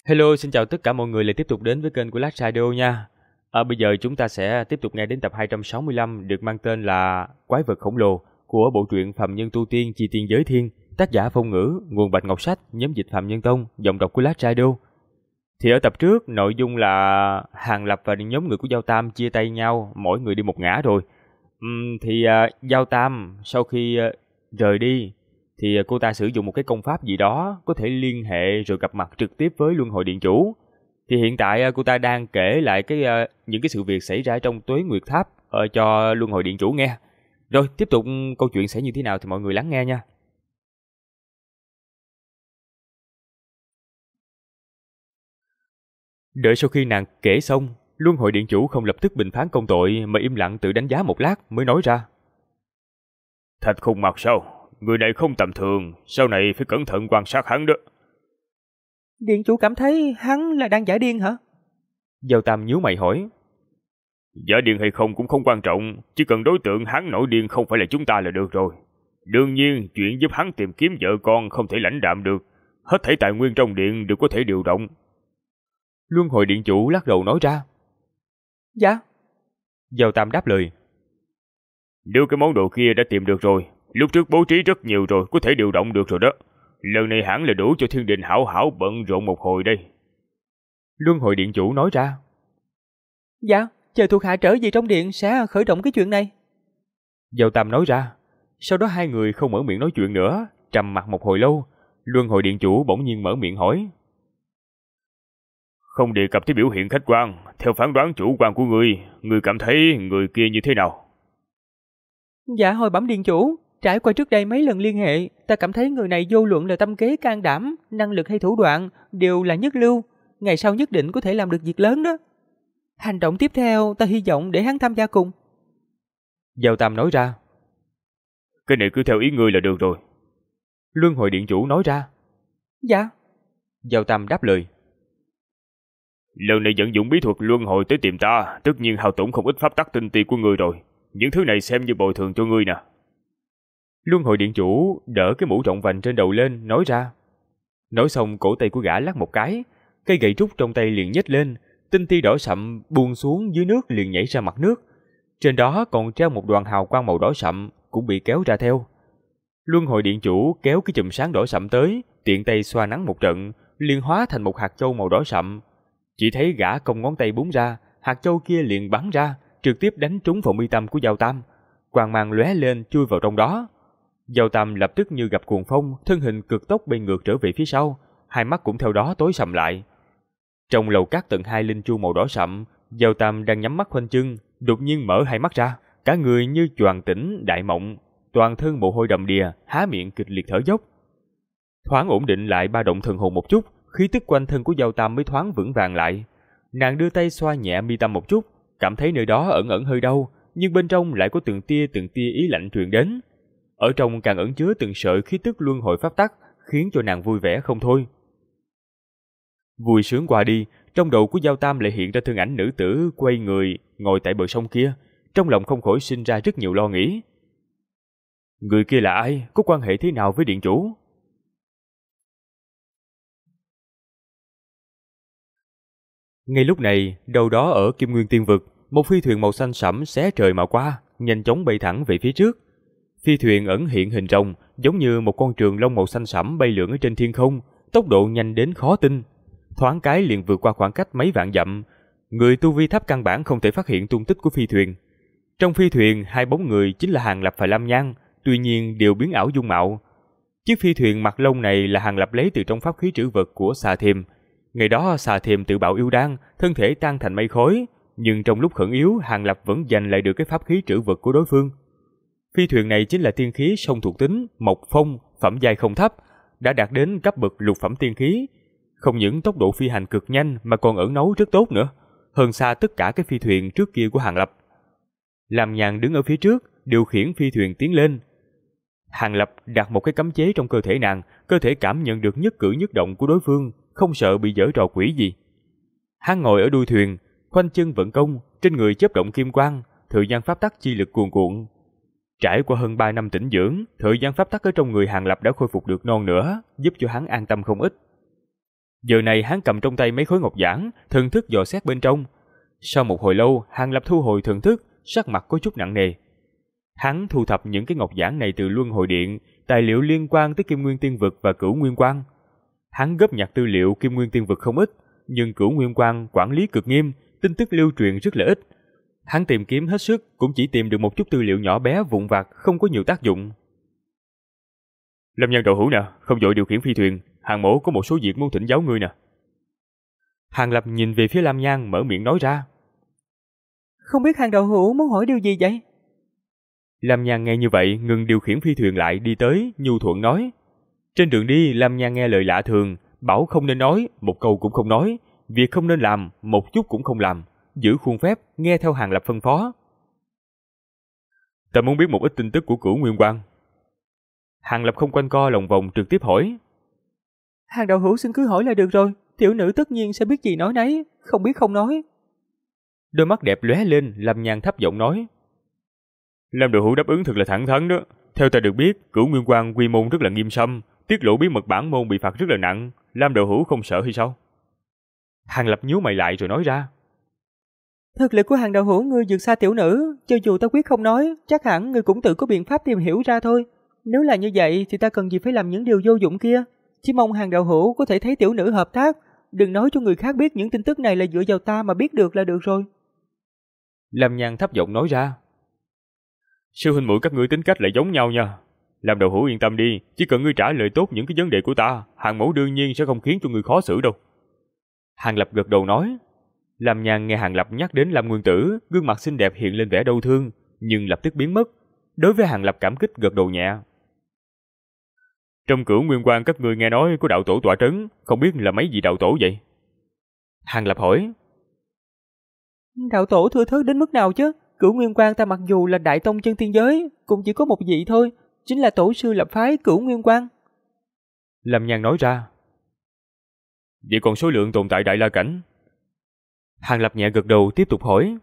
Hello, xin chào tất cả mọi người lại tiếp tục đến với kênh của Last Radio nha. Bây giờ chúng ta sẽ tiếp tục nghe đến tập 265 được mang tên là Quái vật khổng lồ của bộ truyện Phàm Nhân Tu Tiên Chi Tiên Giới Thiên, tác giả Phong Ngữ, nguồn Bạch Ngọc Sách, nhóm dịch Phạm Nhân Tông, giọng đọc của Last Radio. Thì ở tập trước, nội dung là Hàng Lập và nhóm người của Giao Tam chia tay nhau, mỗi người đi một ngã rồi. Giao Tam sau khi rời đi thì cô ta sử dụng một cái công pháp gì đó có thể liên hệ rồi gặp mặt trực tiếp với Luân Hồi Điện Chủ. Thì hiện tại cô ta đang kể lại những cái sự việc xảy ra trong Tuế Nguyệt Tháp cho Luân Hồi Điện Chủ nghe. Rồi tiếp tục câu chuyện sẽ như thế nào thì mọi người lắng nghe nha. Đợi sau khi nàng kể xong, Luân Hồi Điện Chủ không lập tức bình phán công tội mà im lặng tự đánh giá một lát mới nói ra. Thạch Khung Mặc sao? Người này không tầm thường, sau này phải cẩn thận quan sát hắn đó. Điện chủ cảm thấy hắn là đang giả điên hả? Giao Tam nhíu mày hỏi. Giả điên hay không cũng không quan trọng, chỉ cần đối tượng hắn nổi điên không phải là chúng ta là được rồi. Đương nhiên, chuyện giúp hắn tìm kiếm vợ con không thể lãnh đạm được, hết thảy tài nguyên trong điện đều có thể điều động. Luân Hồi Điện Chủ lắc đầu nói ra. Dạ. Giao Tam đáp lời. Nếu cái món đồ kia đã tìm được rồi, lúc trước bố trí rất nhiều rồi, có thể điều động được rồi đó. Lần này hẳn là đủ cho Thiên Đình hảo hảo bận rộn một hồi đây. Luân Hồi Điện Chủ nói ra. Dạ, chờ thuộc hạ trở về trong điện sẽ khởi động cái chuyện này. Giao Tam nói ra. Sau đó hai người không mở miệng nói chuyện nữa, trầm mặc một hồi lâu. Luân Hồi Điện Chủ bỗng nhiên mở miệng hỏi. Không đề cập tới biểu hiện khách quan, theo phán đoán chủ quan của ngươi cảm thấy người kia như thế nào? Dạ hồi bẩm điện chủ, trải qua trước đây mấy lần liên hệ, ta cảm thấy người này vô luận là tâm kế can đảm, năng lực hay thủ đoạn đều là nhất lưu, ngày sau nhất định có thể làm được việc lớn đó. Hành động tiếp theo ta hy vọng để hắn tham gia cùng. Giao Tam nói ra. Cái này cứ theo ý ngươi là được rồi. Luân Hồi Điện Chủ nói ra. Dạ. Giao Tam đáp lời. Lần này vận dụng bí thuật luân hồi tới tìm ta, tất nhiên hao tổn không ít pháp tắc tinh ti của ngươi rồi. Những thứ này xem như bồi thường cho ngươi nè. Luân Hồi Điện Chủ đỡ cái mũ rộng vành trên đầu lên, nói ra. Nói xong cổ tay của gã lắc một cái, cây gậy trúc trong tay liền nhếch lên, tinh ti đỏ sậm buông xuống dưới nước liền nhảy ra mặt nước. Trên đó còn treo một đoàn hào quang màu đỏ sậm cũng bị kéo ra theo. Luân Hồi Điện Chủ kéo cái chùm sáng đỏ sậm tới, tiện tay xoa nắng một trận, liền hóa thành một hạt châu màu đỏ sậm. Chỉ thấy gã cong ngón tay búng ra, hạt châu kia liền bắn ra, trực tiếp đánh trúng vào mi tâm của Giao Tam. Quang mang lóe lên chui vào trong đó. Giao Tam lập tức như gặp cuồng phong, thân hình cực tốc bay ngược trở về phía sau, hai mắt cũng theo đó tối sầm lại. Trong lầu cát tầng 2 linh chu màu đỏ sậm, Giao Tam đang nhắm mắt khoanh chân, đột nhiên mở hai mắt ra, cả người như choàng tỉnh đại mộng, toàn thân mồ hôi đầm đìa, há miệng kịch liệt thở dốc. Thoáng ổn định lại ba động thần hồn một chút, khí tức quanh thân của Giao Tam mới thoáng vững vàng lại. Nàng đưa tay xoa nhẹ mi tâm một chút, cảm thấy nơi đó ẩn ẩn hơi đau, nhưng bên trong lại có từng tia ý lạnh truyền đến. Ở trong càng ẩn chứa từng sợi khí tức luân hồi pháp tắc, khiến cho nàng vui vẻ không thôi. Vui sướng qua đi, trong đầu của Giao Tam lại hiện ra thân ảnh nữ tử quay người ngồi tại bờ sông kia, trong lòng không khỏi sinh ra rất nhiều lo nghĩ. Người kia là ai, có quan hệ thế nào với điện chủ? Ngay lúc này, đâu đó ở Kim Nguyên Tiên Vực, một phi thuyền màu xanh sẫm xé trời mà qua, nhanh chóng bay thẳng về phía trước. Phi thuyền ẩn hiện hình rồng, giống như một con trường long màu xanh sẫm bay lượn ở trên thiên không, tốc độ nhanh đến khó tin. Thoáng cái liền vượt qua khoảng cách mấy vạn dặm, người tu vi thấp căn bản không thể phát hiện tung tích của phi thuyền. Trong phi thuyền, hai bóng người chính là Hàng Lập và Lam Nhan, tuy nhiên đều biến ảo dung mạo. Chiếc phi thuyền mặt lông này là Hàng Lập lấy từ trong pháp khí trữ vật của Xà Thiềm. Ngày đó Xà Thiềm tự bạo yêu đan, thân thể tan thành mây khói, nhưng trong lúc khẩn yếu, Hàng Lập vẫn giành lại được cái pháp khí trữ vật của đối phương. Phi thuyền này chính là tiên khí sông thuộc tính, mộc phong, phẩm giai không thấp, đã đạt đến cấp bậc lục phẩm tiên khí. Không những tốc độ phi hành cực nhanh mà còn ẩn nấu rất tốt nữa, hơn xa tất cả các phi thuyền trước kia của Hàng Lập. Lam Nhan đứng ở phía trước, điều khiển phi thuyền tiến lên. Hàng Lập đặt một cái cấm chế trong cơ thể nàng, cơ thể cảm nhận được nhất cử nhất động của đối phương, không sợ bị giở trò quỷ gì. Hắn ngồi ở đuôi thuyền, khoanh chân vận công, trên người chớp động kim quang, thời gian pháp tắc chi lực cuồn cuộn. Trải qua hơn 3 năm tĩnh dưỡng, thời gian pháp tắc ở trong người Hàng Lập đã khôi phục được non nữa, giúp cho hắn an tâm không ít. Giờ này hắn cầm trong tay mấy khối ngọc giản, thần thức dò xét bên trong. Sau một hồi lâu, Hàng Lập thu hồi thần thức, sắc mặt có chút nặng nề. Hắn thu thập những cái ngọc giản này từ Luân Hồi Điện, tài liệu liên quan tới Kim Nguyên Tiên Vực và Cửu Nguyên Quang. Hắn góp nhặt tư liệu Kim Nguyên Tiên Vực không ít, nhưng Cửu Nguyên Quang quản lý cực nghiêm, tin tức lưu truyền rất là ít. Hắn tìm kiếm hết sức cũng chỉ tìm được một chút tư liệu nhỏ bé vụn vặt, không có nhiều tác dụng. Lâm Nhan Đậu Hữu nè, không vội điều khiển phi thuyền, Hàng mỗ có một số việc muốn thỉnh giáo ngươi nè. Hàng Lập nhìn về phía Lam Nhan mở miệng nói ra. Không biết Hàng đạo hữu muốn hỏi điều gì vậy? Lam Nhan nghe như vậy ngừng điều khiển phi thuyền lại đi tới, nhu thuận nói. Trên đường đi Lam Nhan nghe lời lạ thường, bảo không nên nói, một câu cũng không nói, việc không nên làm, một chút cũng không làm, giữ khuôn phép, nghe theo Hàng Lập phân phó. Ta muốn biết một ít tin tức của Cửu Nguyên Quang. Hàng Lập không quanh co lòng vòng trực tiếp hỏi. Hàng đạo hữu xin cứ hỏi là được rồi, tiểu nữ tất nhiên sẽ biết gì nói nấy, không biết không nói. Đôi mắt đẹp lóe lên, Lam Nhan thấp giọng nói. Lam đạo hữu đáp ứng thật là thẳng thắn đó. Theo ta được biết, Cửu Nguyên Quang quy môn rất là nghiêm sâm, tiết lộ bí mật bản môn bị phạt rất là nặng. Lam đạo hữu không sợ hay sao? Hàng Lập nhíu mày lại rồi nói ra. Thực lực của Hàng đạo hữu ngươi vượt xa tiểu nữ, cho dù ta quyết không nói, chắc hẳn ngươi cũng tự có biện pháp tìm hiểu ra thôi. Nếu là như vậy thì ta cần gì phải làm những điều vô dụng kia. Chỉ mong Hàng đạo hữu có thể thấy tiểu nữ hợp tác, đừng nói cho người khác biết những tin tức này là dựa vào ta mà biết được là được rồi. Lam Nhan thấp giọng nói ra. Sư huynh muội các ngươi tính cách lại giống nhau nha. Làm đạo hữu yên tâm đi, chỉ cần ngươi trả lời tốt những cái vấn đề của ta, Hàng mẫu đương nhiên sẽ không khiến cho ngươi khó xử đâu. Hàng Lập gật đầu nói. Lam Nhan nghe Hàng Lập nhắc đến Lam Nguyên Tử, gương mặt xinh đẹp hiện lên vẻ đau thương, nhưng lập tức biến mất. Đối với Hàng Lập cảm kích gật đầu nhẹ. Trong Cửu Nguyên Quang các ngươi nghe nói có đạo tổ tọa trấn, không biết là mấy vị đạo tổ vậy? Hàng Lập hỏi. Đạo tổ thưa thớt đến mức nào chứ? Cửu Nguyên Quang ta mặc dù là đại tông chân tiên giới, cũng chỉ có một vị thôi, chính là tổ sư lập phái Cửu Nguyên Quang. Lam Nhan nói ra. Vậy còn số lượng tồn tại đại la cảnh? Hàng Lập nhẹ gật đầu tiếp tục hỏi.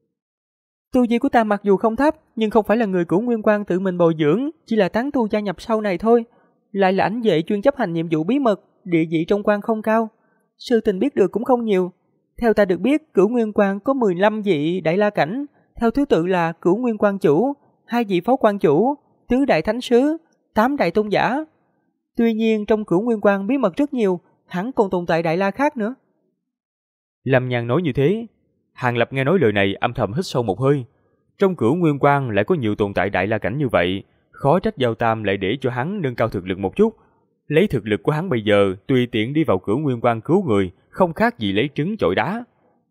Tu vi của ta mặc dù không thấp, nhưng không phải là người Cửu Nguyên Quang tự mình bồi dưỡng, chỉ là tán tu gia nhập sau này thôi. Lại là ảnh vệ chuyên chấp hành nhiệm vụ bí mật, địa vị trong quan không cao. Sư tình biết được cũng không nhiều. Theo ta được biết, Cửu Nguyên Quang có 15 vị đại la cảnh, theo thứ tự là Cửu Nguyên Quang chủ, 2 vị phó quan chủ, tứ đại thánh sứ, 8 đại tôn giả. Tuy nhiên trong Cửu Nguyên Quang bí mật rất nhiều, hẳn còn tồn tại đại la khác nữa. Lâm Nhan nói như thế, Hàng Lập nghe nói lời này âm thầm hít sâu một hơi. Trong Cửu Nguyên Quang lại có nhiều tồn tại đại la cảnh như vậy, khó trách Giao Tam lại để cho hắn nâng cao thực lực một chút. Lấy thực lực của hắn bây giờ, tùy tiện đi vào Cửu Nguyên Quang cứu người, không khác gì lấy trứng chọi đá.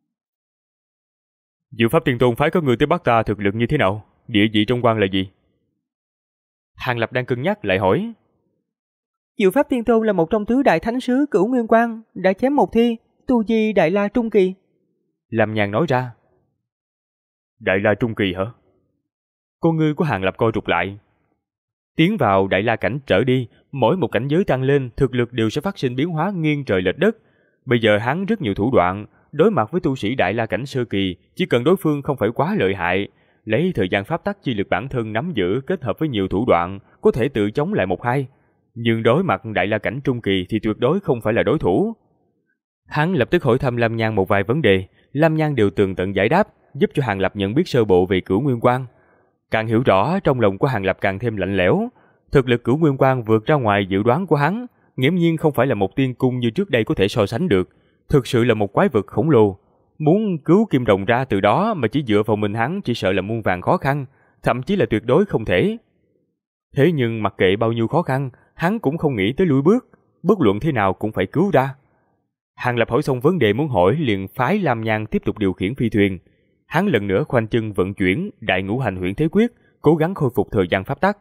Diệu Pháp Tiên Tôn phái có người tới bắt ta thực lực như thế nào? Địa vị trong quan là gì? Hàng Lập đang cân nhắc lại hỏi. Diệu Pháp Tiên Tôn là một trong tứ đại thánh sứ Cửu Nguyên Quang, đã chém một thi, tu vi đại la trung kỳ. Lâm Nhan nói ra. Đại la trung kỳ hả? Con ngươi của Hàng Lập co rụt lại. Tiến vào đại la cảnh trở đi, mỗi một cảnh giới tăng lên, thực lực đều sẽ phát sinh biến hóa nghiêng trời lệch đất. Bây giờ hắn rất nhiều thủ đoạn, đối mặt với tu sĩ đại la cảnh sơ kỳ, chỉ cần đối phương không phải quá lợi hại, lấy thời gian pháp tắc chi lực bản thân nắm giữ kết hợp với nhiều thủ đoạn, có thể tự chống lại một hai. Nhưng đối mặt đại la cảnh trung kỳ thì tuyệt đối không phải là đối thủ. Hắn lập tức hỏi thăm Lam Nhan một vài vấn đề, Lam Nhan đều tường tận giải đáp, giúp cho Hàng Lập nhận biết sơ bộ về Cửu Nguyên Quang. Càng hiểu rõ, trong lòng của Hàng Lập càng thêm lạnh lẽo. Thực lực Cửu Nguyên Quang vượt ra ngoài dự đoán của hắn, nghiễm nhiên không phải là một tiên cung như trước đây có thể so sánh được, thực sự là một quái vật khổng lồ. Muốn cứu Kim Đồng ra từ đó mà chỉ dựa vào mình hắn chỉ sợ là muôn vàn khó khăn, thậm chí là tuyệt đối không thể. Thế nhưng mặc kệ bao nhiêu khó khăn, hắn cũng không nghĩ tới lùi bước, bất luận thế nào cũng phải cứu ra. Hàng Lập hỏi xong vấn đề muốn hỏi liền phái Lam Nhan tiếp tục điều khiển phi thuyền. Hắn lần nữa khoanh chân vận chuyển Đại Ngũ Hành Huyễn Thế Quyết, cố gắng khôi phục thời gian pháp tắc.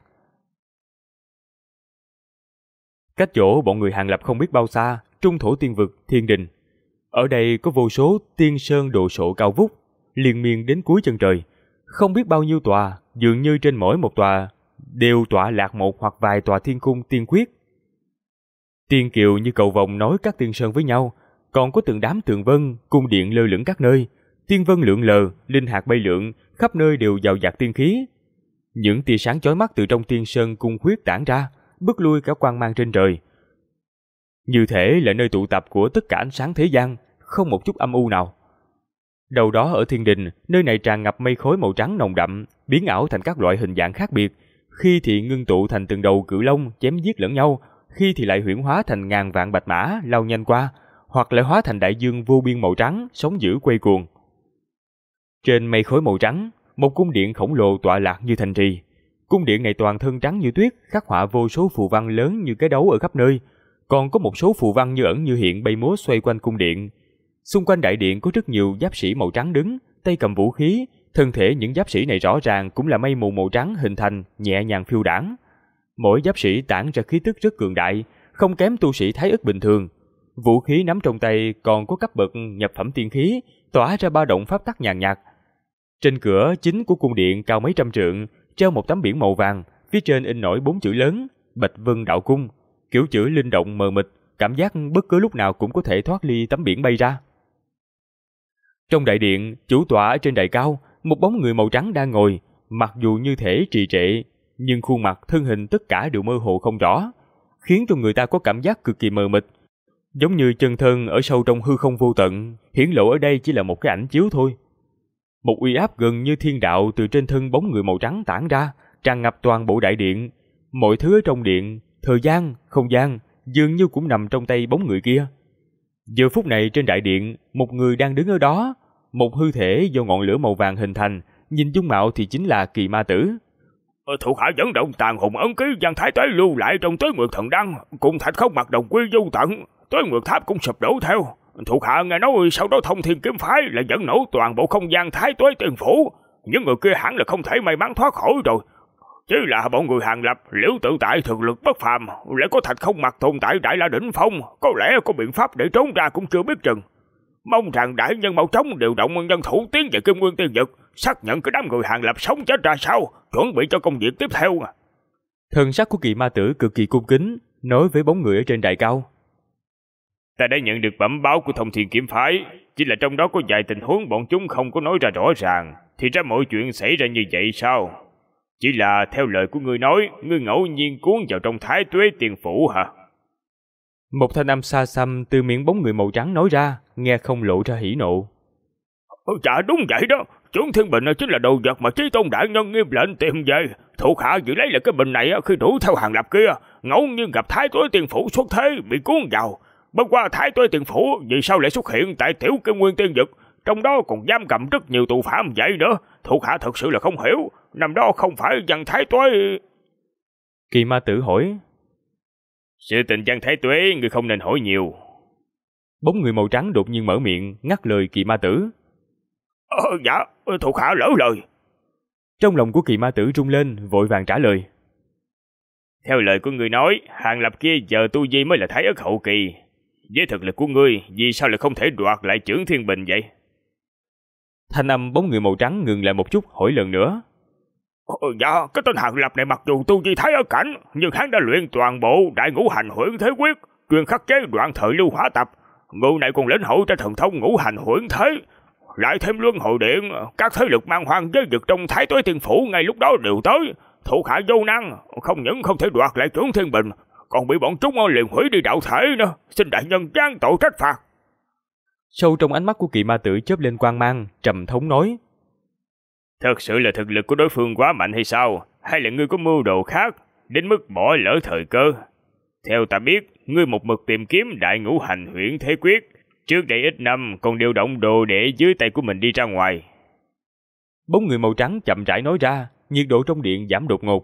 Cách chỗ bọn người Hàng Lập không biết bao xa, trung thổ tiên vực Thiên Đình. Ở đây có vô số tiên sơn đồ sộ cao vút, liên miên đến cuối chân trời. Không biết bao nhiêu tòa, dường như trên mỗi một tòa đều tọa lạc một hoặc vài tòa thiên cung tiên quyết. Tiên kiều như cầu vồng nối các tiên sơn với nhau, còn có từng đám tường vân, cung điện lơ lửng các nơi, tiên vân lượn lờ, linh hạt bay lượn, khắp nơi đều giàu dạt tiên khí. Những tia sáng chói mắt từ trong tiên sơn cung khuyết tản ra, bức lui cả quang mang trên trời. như thể là nơi tụ tập của tất cả ánh sáng thế gian, không một chút âm u nào. Đầu đó ở thiên đình, nơi này tràn ngập mây khói màu trắng nồng đậm, biến ảo thành các loại hình dạng khác biệt, khi thì ngưng tụ thành từng đầu cự long chém giết lẫn nhau, khi thì lại huyễn hóa thành ngàn vạn bạch mã lao nhanh qua, hoặc lại hóa thành đại dương vô biên màu trắng sóng dữ quay cuồng. Trên mây khói màu trắng, một cung điện khổng lồ tọa lạc như thành trì. Cung điện này toàn thân trắng như tuyết, khắc họa vô số phù văn lớn như cái đấu ở khắp nơi, còn có một số phù văn như ẩn như hiện bay múa xoay quanh cung điện. Xung quanh đại điện có rất nhiều giáp sĩ màu trắng đứng, tay cầm vũ khí, thân thể những giáp sĩ này rõ ràng cũng là mây mù màu trắng hình thành, nhẹ nhàng phiêu đãng. Mỗi giáp sĩ tản ra khí tức rất cường đại, không kém tu sĩ Thái Ức bình thường. Vũ khí nắm trong tay còn có cấp bậc nhập phẩm tiên khí, tỏa ra ba động pháp tắc nhàn nhạt. Trên cửa chính của cung điện cao mấy trăm trượng, treo một tấm biển màu vàng, phía trên in nổi 4 chữ lớn: Bạch Vân Đạo Cung. Kiểu chữ linh động mờ mịt, cảm giác bất cứ lúc nào cũng có thể thoát ly tấm biển bay ra. Trong đại điện, chủ tọa ở trên đài cao, một bóng người màu trắng đang ngồi, mặc dù như thể trì trệ, nhưng khuôn mặt thân hình tất cả đều mơ hồ không rõ, khiến cho người ta có cảm giác cực kỳ mờ mịt, giống như chân thân ở sâu trong hư không vô tận, hiển lộ ở đây chỉ là một cái ảnh chiếu thôi. Một uy áp gần như thiên đạo từ trên thân bóng người màu trắng tản ra, tràn ngập toàn bộ đại điện. Mọi thứ ở trong điện, thời gian, không gian, dường như cũng nằm trong tay bóng người kia. Giờ phút này trên đại điện, một người đang đứng ở đó, một hư thể do ngọn lửa màu vàng hình thành, nhìn dung mạo thì chính là Kỳ Ma Tử. Thuộc hạ dẫn động tàn hồn ấn ký Văn Thái Tuế lưu lại trong Tuế Nguyệt Thần Đăng, cùng thạch không mặt đồng quy vô tận, Tuế Nguyệt Tháp cũng sụp đổ theo. Thuộc hạ nghe nói sau đó Thông Thiên Kiếm Phái là dẫn nổ toàn bộ không gian Thái Tuế Tiên Phủ, những người kia hẳn là không thể may mắn thoát khỏi rồi. Chỉ là bọn người Hàng Lập, Liễu Tự Tại thực lực bất phàm, lại có thạch không mặt tồn tại Đại La đỉnh phong, có lẽ có biện pháp để trốn ra cũng chưa biết chừng. Mong rằng đại nhân mau chóng điều động nhân thủ tiến về Kim Nguyên Tiên Vực, xác nhận cái đám người Hàng Lập sống chết ra sao, chuẩn bị cho công việc tiếp theo. Thần sắc của Kỳ Ma Tử cực kỳ cung kính, nói với bóng người ở trên đài cao. Ta đã nhận được bẩm báo của Thông Thiên Kiếm Phái, chỉ là trong đó có vài tình huống bọn chúng không có nói ra rõ ràng, thì ra mọi chuyện xảy ra như vậy sao? Chỉ là theo lời của ngươi nói, ngươi ngẫu nhiên cuốn vào trong Thái Tuế Tiên Phủ hả? Một thanh âm xa xăm từ miệng bóng người màu trắng nói ra, nghe không lộ ra hỉ nộ. Dạ đúng vậy đó, Chướng Thiên Bình chính là đồ vật mà Chí Tôn đại nhân nghiêm lệnh tìm về. Thuộc hạ dự lấy là cái bình này khi đuổi theo Hàng Lập kia, ngẫu nhiên gặp Thái Tuế Tiên Phủ xuất thế bị cuốn vào. Bất qua Thái Tuế Tiên Phủ vì sao lại xuất hiện tại Tiểu Kim Nguyên Tiên Vực, trong đó còn giam cầm rất nhiều tù phạm vậy nữa. Thuộc hạ thật sự là không hiểu, năm đó không phải Văn Thái Tuế. Kỳ Ma Tử hỏi. Sự tình Văn Thái Tuế người không nên hỏi nhiều. Bóng người màu trắng đột nhiên mở miệng ngắt lời Kỳ Ma Tử. Dạ, thuộc hạ lỡ lời. Trong lòng của Kỳ Ma Tử rung lên, vội vàng trả lời. Theo lời của người nói, Hàng Lập kia giờ tu vi mới là Thái Ức hậu kỳ. Với thực lực của ngươi, vì sao lại không thể đoạt lại Chướng Thiên Bình vậy? Thanh âm bóng người màu trắng ngừng lại một chút, hỏi lần nữa. Dạ, cái tên Hàng Lập này mặc dù tu vi Thái Ức cảnh, nhưng hắn đã luyện toàn bộ Đại Ngũ Hành Huyễn Thế Quyết, chuyên khắc chế đoạn thời lưu hỏa tập. Người này còn lĩnh hội ra thần thông Ngũ Hành Huyễn Thế, lại thêm Luân Hồi Điện, các thế lực mang hoang giới vực trong Thái Tuế Tiên Phủ ngay lúc đó đều tới. Thuộc hạ vô năng, không những không thể đoạt lại Chướng Thiên Bình, còn bị bọn chúng liền hủy đi đạo thể nữa. Xin đại nhân giáng tội trách phạt. Sâu trong ánh mắt của Kỳ Ma Tử chớp lên quang mang, trầm thống nói. Thật sự là thực lực của đối phương quá mạnh hay sao? Hay là ngươi có mưu đồ khác, đến mức bỏ lỡ thời cơ? Theo ta biết, ngươi một mực tìm kiếm Đại Ngũ Hành Huyễn Thế Quyết, trước đây ít năm còn điều động đồ để dưới tay của mình đi ra ngoài. Bóng người màu trắng chậm rãi nói ra, nhiệt độ trong điện giảm đột ngột.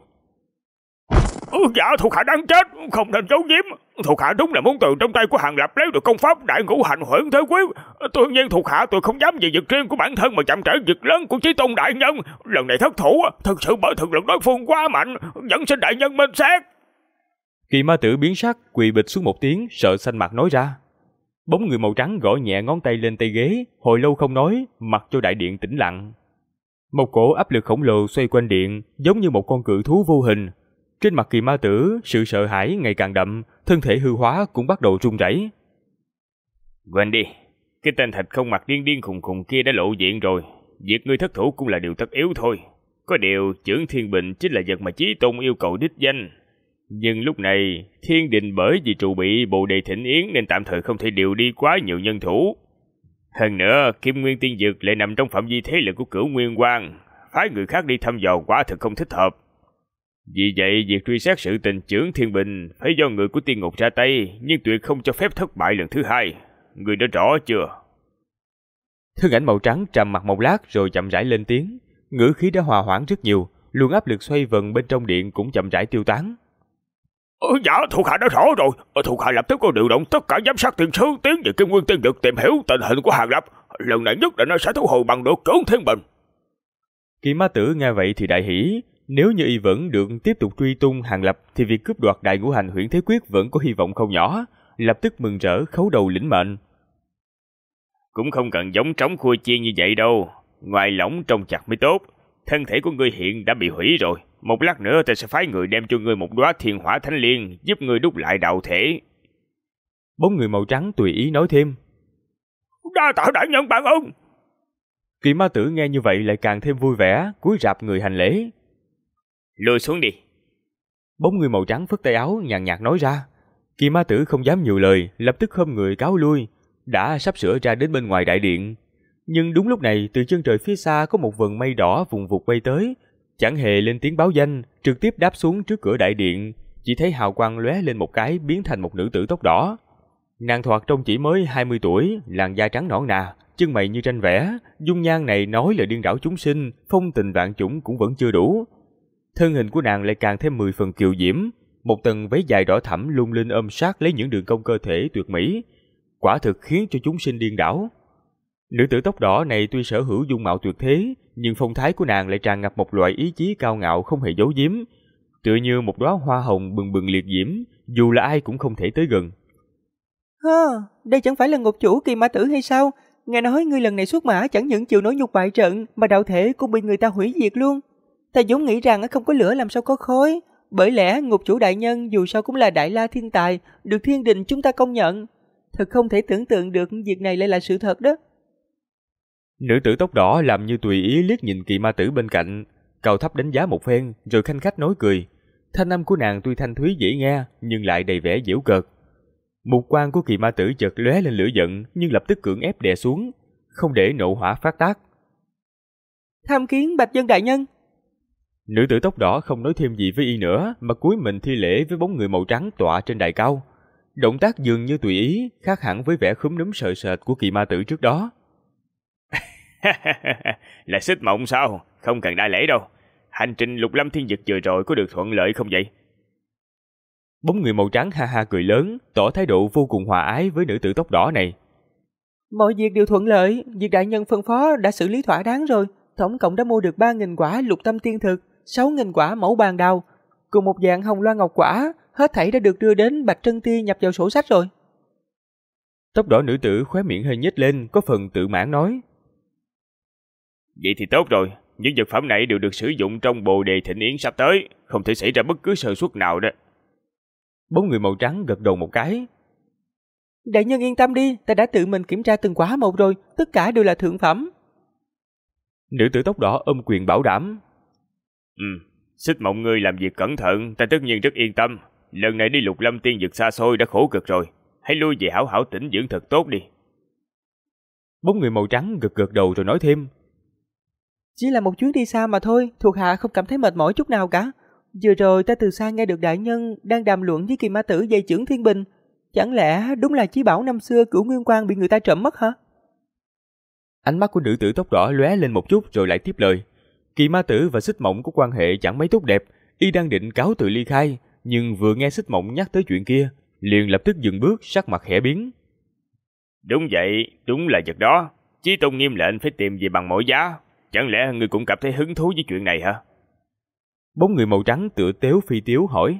Dạ, thuộc hạ đang chết, không nên giấu giếm. Thuộc hạ đúng là muốn từ trong tay của Hàng Lập lấy được công pháp Đại Ngũ Hành Huyễn Thế Quyết. Tuy nhiên thuộc hạ tôi không dám vì việc riêng của bản thân mà chậm trễ việc lớn của Chí Tôn đại nhân. Lần này thất thủ, thực sự bởi thực lực đối phương quá mạnh, vẫn xin đại nhân minh xét. Kỳ Ma Tử biến sắc, quỳ bịch xuống một tiếng, sợ xanh mặt nói ra. Bóng người màu trắng gõ nhẹ ngón tay lên tay ghế, hồi lâu không nói, mặc cho đại điện tĩnh lặng. Một cổ áp lực khổng lồ xoay quanh điện, giống như một con cự thú vô hình. Trên mặt Kỳ Ma Tử, sự sợ hãi ngày càng đậm, thân thể hư hóa cũng bắt đầu run rẩy. Quên đi, cái tên thạch không mặt điên điên khùng khùng kia đã lộ diện rồi. Việc ngươi thất thủ cũng là điều tất yếu thôi. Có điều Chướng Thiên Bình chính là vật mà Chí Tôn yêu cầu đích danh. Nhưng lúc này, Thiên Đình bởi vì trụ bị Bồ Đề Thịnh Yến nên tạm thời không thể điều đi quá nhiều nhân thủ. Hơn nữa, Kim Nguyên Tiên Dực lại nằm trong phạm vi thế lực của Cửu Nguyên Quang, phái người khác đi thăm dò quả thực không thích hợp. Vì vậy, việc truy xét sự tình trưởng Thiên Bình phải do người của Tiên Ngục ra tay, nhưng tuyệt không cho phép thất bại lần thứ hai. Người đã rõ chưa? Thân ảnh màu trắng trầm mặt một lát rồi chậm rãi lên tiếng, ngữ khí đã hòa hoãn rất nhiều, luồng áp lực xoay vần bên trong điện cũng chậm rãi tiêu tán. Dạ, thuộc hạ đã rõ rồi. Thuộc hạ lập tức có điều động tất cả giám sát tiền sứ tiến về Kim Nguyên Tiên Dực tìm hiểu tình hình của Hàng Lập. Lần này nhất định nó sẽ thu hồi bằng được trưởng Thiên Bình. Kỳ Ma Tử nghe vậy thì đại hỉ. Nếu như y vẫn được tiếp tục truy tung Hàng Lập thì việc cướp đoạt Đại Ngũ Hành Huyễn Thế Quyết vẫn có hy vọng không nhỏ. Lập tức mừng rỡ khấu đầu lĩnh mệnh. Cũng không cần giống trống khua chiên như vậy đâu. Ngoài lỏng trông chặt mới tốt. Thân thể của ngươi hiện đã bị hủy rồi. Một lát nữa ta sẽ phái người đem cho ngươi một đóa Thiên Hỏa Thánh Liên giúp ngươi đúc lại đạo thể. Bóng người màu trắng tùy ý nói thêm. Đa tạ đại nhân ban ơn. Kỳ Ma Tử nghe như vậy lại càng thêm vui vẻ, cúi rạp người hành lễ. Lùi xuống đi. Bóng người màu trắng phất tay áo nhàn nhạt nói ra. Kỳ Ma Tử không dám nhiều lời, lập tức khom người cáo lui, đã sắp sửa ra đến bên ngoài đại điện. Nhưng đúng lúc này, từ chân trời phía xa có một vầng mây đỏ vùng vụt bay tới, chẳng hề lên tiếng báo danh, trực tiếp đáp xuống trước cửa đại điện, chỉ thấy hào quang lóe lên một cái biến thành một nữ tử tóc đỏ. Nàng thoạt trông chỉ mới 20 tuổi, làn da trắng nõn nà, chân mày như tranh vẽ, dung nhan này nói là điên đảo chúng sinh, phong tình vạn chủng cũng vẫn chưa đủ. Thân hình của nàng lại càng thêm 10 phần kiều diễm, một tầng váy dài đỏ thẫm lung linh ôm sát lấy những đường cong cơ thể tuyệt mỹ, quả thực khiến cho chúng sinh điên đảo. Nữ tử tóc đỏ này tuy sở hữu dung mạo tuyệt thế, nhưng phong thái của nàng lại tràn ngập một loại ý chí cao ngạo không hề giấu giếm, tựa như một đóa hoa hồng bừng bừng liệt diễm, dù là ai cũng không thể tới gần. Đây chẳng phải là ngục chủ Kỳ Ma Tử hay sao? Nghe nói ngươi lần này xuất mã chẳng những chịu nỗi nhục bại trận, mà đạo thể cũng bị người ta hủy diệt luôn. Ta vốn nghĩ rằng không có lửa làm sao có khói, bởi lẽ ngục chủ đại nhân dù sao cũng là đại la thiên tài, được thiên đình chúng ta công nhận. Thật không thể tưởng tượng được việc này lại là sự thật đó. Nữ tử tóc đỏ làm như tùy ý liếc nhìn Kỳ Ma Tử bên cạnh, cao thấp đánh giá một phen, rồi khanh khách nói cười. Thanh âm của nàng tuy thanh thúy dễ nghe, nhưng lại đầy vẻ giễu cợt. Mục quang của Kỳ Ma Tử chợt lóe lên lửa giận, nhưng lập tức cưỡng ép đè xuống, không để nộ hỏa phát tác. Tham kiến Bạch Dân đại nhân. Nữ tử tóc đỏ không nói thêm gì với y nữa, mà cúi mình thi lễ với bóng người màu trắng tọa trên đài cao. Động tác dường như tùy ý, khác hẳn với vẻ khúm núm sợ sệt của Kỳ Ma Tử trước đó. Là Xích Mộng sao? Không cần đa lễ đâu. Hành trình Lục Lâm Thiên Dực vừa rồi có được thuận lợi không vậy? Bóng người màu trắng ha ha cười lớn, tỏ thái độ vô cùng hòa ái với nữ tử tóc đỏ này. Mọi việc đều thuận lợi, việc đại nhân phân phó đã xử lý thỏa đáng rồi. Tổng cộng đã mua được 3.000 quả lục tâm tiên thực, 6.000 quả mẫu bàn đào, cùng một dạng hồng loan ngọc quả, hết thảy đã được đưa đến Bạch Trân Ti nhập vào sổ sách rồi. Tóc đỏ nữ tử khóe miệng hơi nhếch lên, có phần tự mãn nói. Vậy thì tốt rồi, những vật phẩm này đều được sử dụng trong Bồ Đề Thịnh Yến sắp tới, không thể xảy ra bất cứ sơ suất nào đó. Bóng người màu trắng gật đầu một cái. Đại nhân yên tâm đi, ta đã tự mình kiểm tra từng quả một rồi, tất cả đều là thượng phẩm. Nữ tử tóc đỏ ôm quyền bảo đảm. Xích Mộng ngươi làm việc cẩn thận, ta tất nhiên rất yên tâm. Lần này đi Lục Lâm Tiên Dực xa xôi đã khổ cực rồi, hãy lui về hảo hảo tĩnh dưỡng thật tốt đi. Bóng người màu trắng gật gật đầu rồi nói thêm. Chỉ là một chuyến đi xa mà thôi, thuộc hạ không cảm thấy mệt mỏi chút nào cả. Vừa rồi ta từ xa nghe được đại nhân đang đàm luận với Kỳ Ma Tử về chưởng Thiên Bình. Chẳng lẽ đúng là chí bảo năm xưa Cửu Nguyên Quang bị người ta trộm mất hả? Ánh mắt của nữ tử tóc đỏ lóe lên một chút rồi lại tiếp lời. Kỳ Ma Tử và Xích Mộng có quan hệ chẳng mấy tốt đẹp, y đang định cáo từ ly khai, nhưng vừa nghe Xích Mộng nhắc tới chuyện kia, liền lập tức dừng bước, sắc mặt khẽ biến. Đúng vậy, đúng là vật đó. Chí Tôn nghiêm lệnh phải tìm về bằng mọi giá. Chẳng lẽ ngươi cũng cảm thấy hứng thú với chuyện này hả? Bóng người màu trắng tựa tếu phi tiếu hỏi.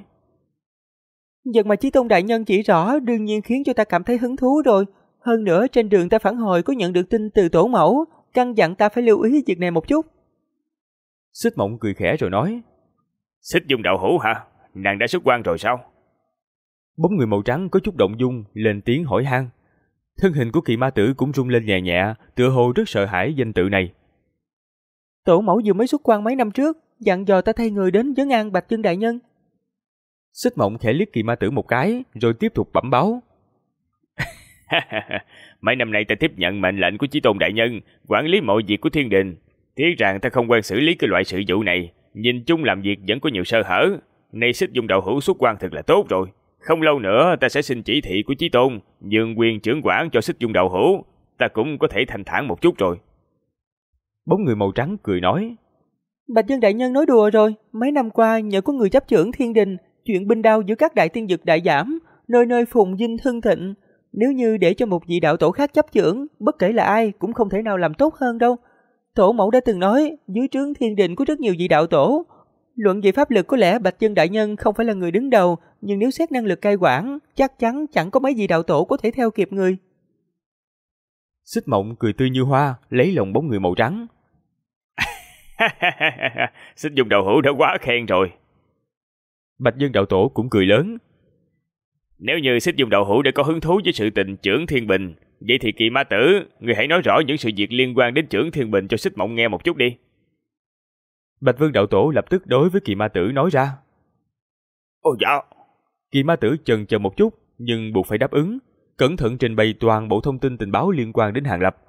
Vật mà Chí Tôn đại nhân chỉ rõ đương nhiên khiến cho ta cảm thấy hứng thú rồi. Hơn nữa trên đường ta phản hồi có nhận được tin từ tổ mẫu, căn dặn ta phải lưu ý việc này một chút. Xích Mộng cười khẽ rồi nói. Xích Dung đạo hữu hả? Nàng đã xuất quan rồi sao? Bóng người màu trắng có chút động dung, lên tiếng hỏi han. Thân hình của Kỳ Ma Tử cũng rung lên nhẹ nhẹ, tựa hồ rất sợ hãi danh tự này. Tổ mẫu vừa mới xuất quan mấy năm trước, dặn dò ta thay người đến vấn an Bạch Chân đại nhân. Xích Mộng khẽ liếc Kỳ Ma Tử một cái, rồi tiếp tục bẩm báo. Mấy năm nay ta tiếp nhận mệnh lệnh của Chí Tôn đại nhân, quản lý mọi việc của thiên đình. Tiếc rằng ta không quen xử lý cái loại sự vụ này, nhìn chung làm việc vẫn có nhiều sơ hở. Nay Xích Dung đạo hữu xuất quan thật là tốt rồi. Không lâu nữa ta sẽ xin chỉ thị của Chí Tôn, nhường quyền trưởng quản cho Xích Dung đạo hữu. Ta cũng có thể thanh thản một chút rồi. Bóng người màu trắng cười nói. Bạch Dân đại nhân nói đùa rồi, mấy năm qua nhờ có người chấp trưởng thiên đình, chuyện binh đao giữa các đại tiên dực đại giảm, nơi nơi phồn vinh hưng thịnh. Nếu như để cho một vị đạo tổ khác chấp trưởng, bất kể là ai cũng không thể nào làm tốt hơn đâu. Tổ mẫu đã từng nói, dưới trướng thiên đình có rất nhiều vị đạo tổ. Luận về pháp lực có lẽ Bạch Dân đại nhân không phải là người đứng đầu, nhưng nếu xét năng lực cai quản, chắc chắn chẳng có mấy vị đạo tổ có thể theo kịp người. Xích Mộng cười tươi như hoa, lấy lòng bóng người màu trắng. Xích Dung đạo hữu đã quá khen rồi. Bạch Dân đạo tổ cũng cười lớn. Nếu như Xích Dung đạo hữu đã có hứng thú với sự tình trưởng thiên bình, vậy thì Kỳ Ma Tử, người hãy nói rõ những sự việc liên quan đến trưởng thiên bình cho Xích Mộng nghe một chút đi. Bạch Vân đạo tổ lập tức đối với Kỳ Ma Tử nói ra. Ồ dạ. Kỳ Ma Tử chần chờ một chút, nhưng buộc phải đáp ứng, cẩn thận trình bày toàn bộ thông tin tình báo liên quan đến Hàng Lập.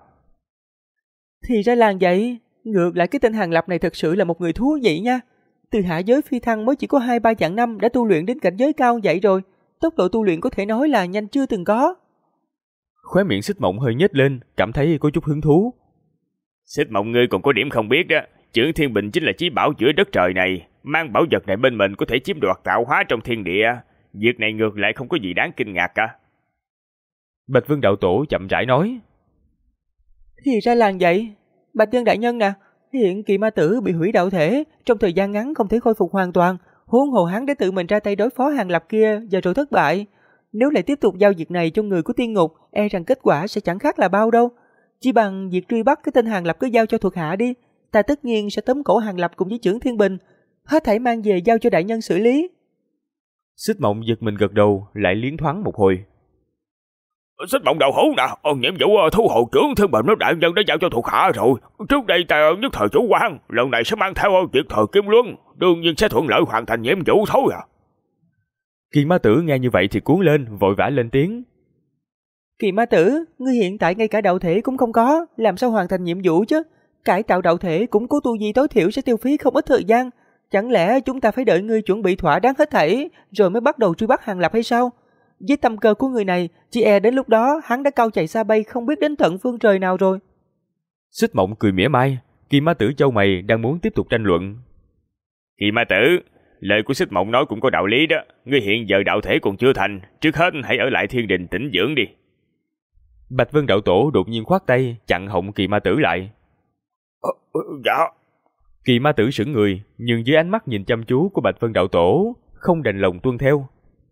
Thì ra là vậy, ngược lại cái tên Hàng Lập này thật sự là một người thú vị nha. Từ hạ giới phi thăng mới chỉ có 2-3 vạn năm đã tu luyện đến cảnh giới cao vậy rồi, tốc độ tu luyện có thể nói là nhanh chưa từng có. Khóe miệng Xích Mộng hơi nhếch lên, cảm thấy có chút hứng thú. Xích Mộng ngươi còn có điểm không biết đó, trưởng thiên bình chính là chí bảo giữa đất trời này, mang bảo vật này bên mình có thể chiếm đoạt tạo hóa trong thiên địa, việc này ngược lại không có gì đáng kinh ngạc cả. Bạch Vân đạo tổ chậm rãi nói. Thì ra là vậy, Bạch Dân đại nhân nè, hiện Kỳ Ma Tử bị hủy đạo thể, trong thời gian ngắn không thể khôi phục hoàn toàn, huống hồ hắn đã tự mình ra tay đối phó Hàng Lập kia và rồi thất bại. Nếu lại tiếp tục giao việc này cho người của tiên ngục, e rằng kết quả sẽ chẳng khác là bao đâu. Chỉ bằng việc truy bắt cái tên Hàng Lập cứ giao cho thuộc hạ đi, ta tất nhiên sẽ tóm cổ Hàng Lập cùng với trưởng Thiên Bình, hết thảy mang về giao cho đại nhân xử lý. Xích Mộng giật mình gật đầu, lại liến thoáng một hồi. Xích Mộng đạo hữu nè, nhiệm vụ thu hồi trưởng Thiên Bình đại nhân đã giao cho thuộc hạ rồi. Trước đây ta nhất thời chủ quan, lần này sẽ mang theo việc thời Kim Luân, đương nhiên sẽ thuận lợi hoàn thành nhiệm vụ thôi à. Kỳ Ma Tử nghe như vậy thì cuốn lên, vội vã lên tiếng. Kỳ Ma Tử, ngươi hiện tại ngay cả đạo thể cũng không có, làm sao hoàn thành nhiệm vụ chứ? Cải tạo đạo thể cũng có tu vi tối thiểu sẽ tiêu phí không ít thời gian. Chẳng lẽ chúng ta phải đợi ngươi chuẩn bị thỏa đáng hết thảy, rồi mới bắt đầu truy bắt Hàng Lập hay sao? Với tâm cơ của người này, chỉ e đến lúc đó hắn đã cao chạy xa bay không biết đến tận phương trời nào rồi. Xích Mộng cười mỉa mai, Kỳ Ma Tử chau mày đang muốn tiếp tục tranh luận. Kỳ Ma Tử, lời của Xích Mộng nói cũng có đạo lý đó. Ngươi hiện giờ đạo thể còn chưa thành, trước hết hãy ở lại thiên đình tĩnh dưỡng đi. Bạch Vân đạo tổ đột nhiên khoát tay chặn họng Kỳ Ma Tử lại. Dạ. Kỳ Ma Tử sững người, nhưng dưới ánh mắt nhìn chăm chú của Bạch Vân đạo tổ, không đành lòng tuân theo.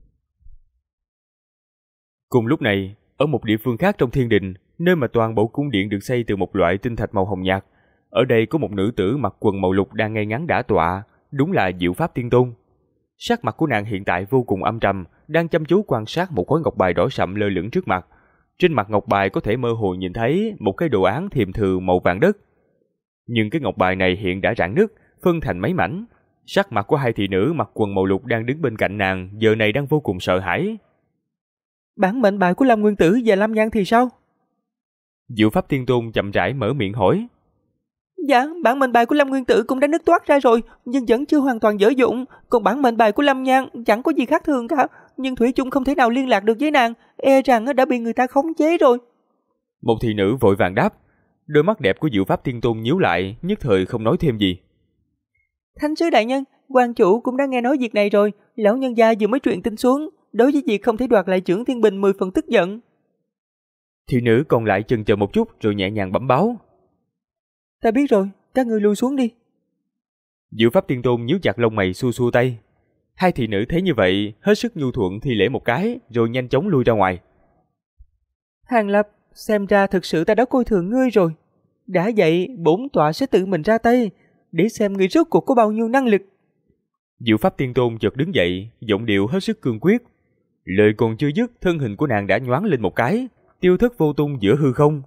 Cùng lúc này, ở một địa phương khác trong thiên đình, nơi mà toàn bộ cung điện được xây từ một loại tinh thạch màu hồng nhạt, ở đây có một nữ tử mặc quần màu lục đang ngay ngắn đả tọa, đúng là Diệu Pháp Tiên Tôn. Sắc mặt của nàng hiện tại vô cùng âm trầm, đang chăm chú quan sát một khối ngọc bài đỏ sậm lơ lửng trước mặt. Trên mặt ngọc bài có thể mơ hồ nhìn thấy một cái đồ án thiềm thừ màu vàng đất. Nhưng cái ngọc bài này hiện đã rạn nứt, phân thành mấy mảnh. Sắc mặt của hai thị nữ mặc quần màu lục đang đứng bên cạnh nàng giờ này đang vô cùng sợ hãi. Bản mệnh bài của Lâm Nguyên Tử và Lâm Nhan thì sao? Diệu Pháp Tiên Tôn chậm rãi mở miệng hỏi. Dạ, bản mệnh bài của Lâm Nguyên Tử cũng đã nứt toát ra rồi, nhưng vẫn chưa hoàn toàn dở dụng. Còn bản mệnh bài của Lâm Nhan chẳng có gì khác thường cả, nhưng thủy chung không thể nào liên lạc được với nàng, e rằng đã bị người ta khống chế rồi. Một thị nữ vội vàng đáp. Đôi mắt đẹp của Diệu Pháp Tiên Tôn nhíu lại, nhất thời không nói thêm gì. Thánh sứ đại nhân, quan chủ cũng đã nghe nói việc này rồi, lão nhân gia vừa mới truyền tin xuống, đối với việc không thể đoạt lại trưởng Thiên Bình 10 phần tức giận. Thị nữ còn lại chần chờ một chút rồi nhẹ nhàng bẩm báo. Ta biết rồi, các ngươi lui xuống đi. Diệu Pháp Tiên Tôn nhíu chặt lông mày xua xua tay. Hai thị nữ thấy như vậy, hết sức nhu thuận thi lễ một cái, rồi nhanh chóng lui ra ngoài. Hàng Lập, xem ra thực sự ta đã coi thường ngươi rồi. Đã vậy, bổn tọa sẽ tự mình ra tay, để xem ngươi rốt cuộc có bao nhiêu năng lực. Diệu Pháp Tiên Tôn chợt đứng dậy, giọng điệu hết sức cương quyết. Lời còn chưa dứt, thân hình của nàng đã nhoáng lên một cái, tiêu thất vô tung giữa hư không.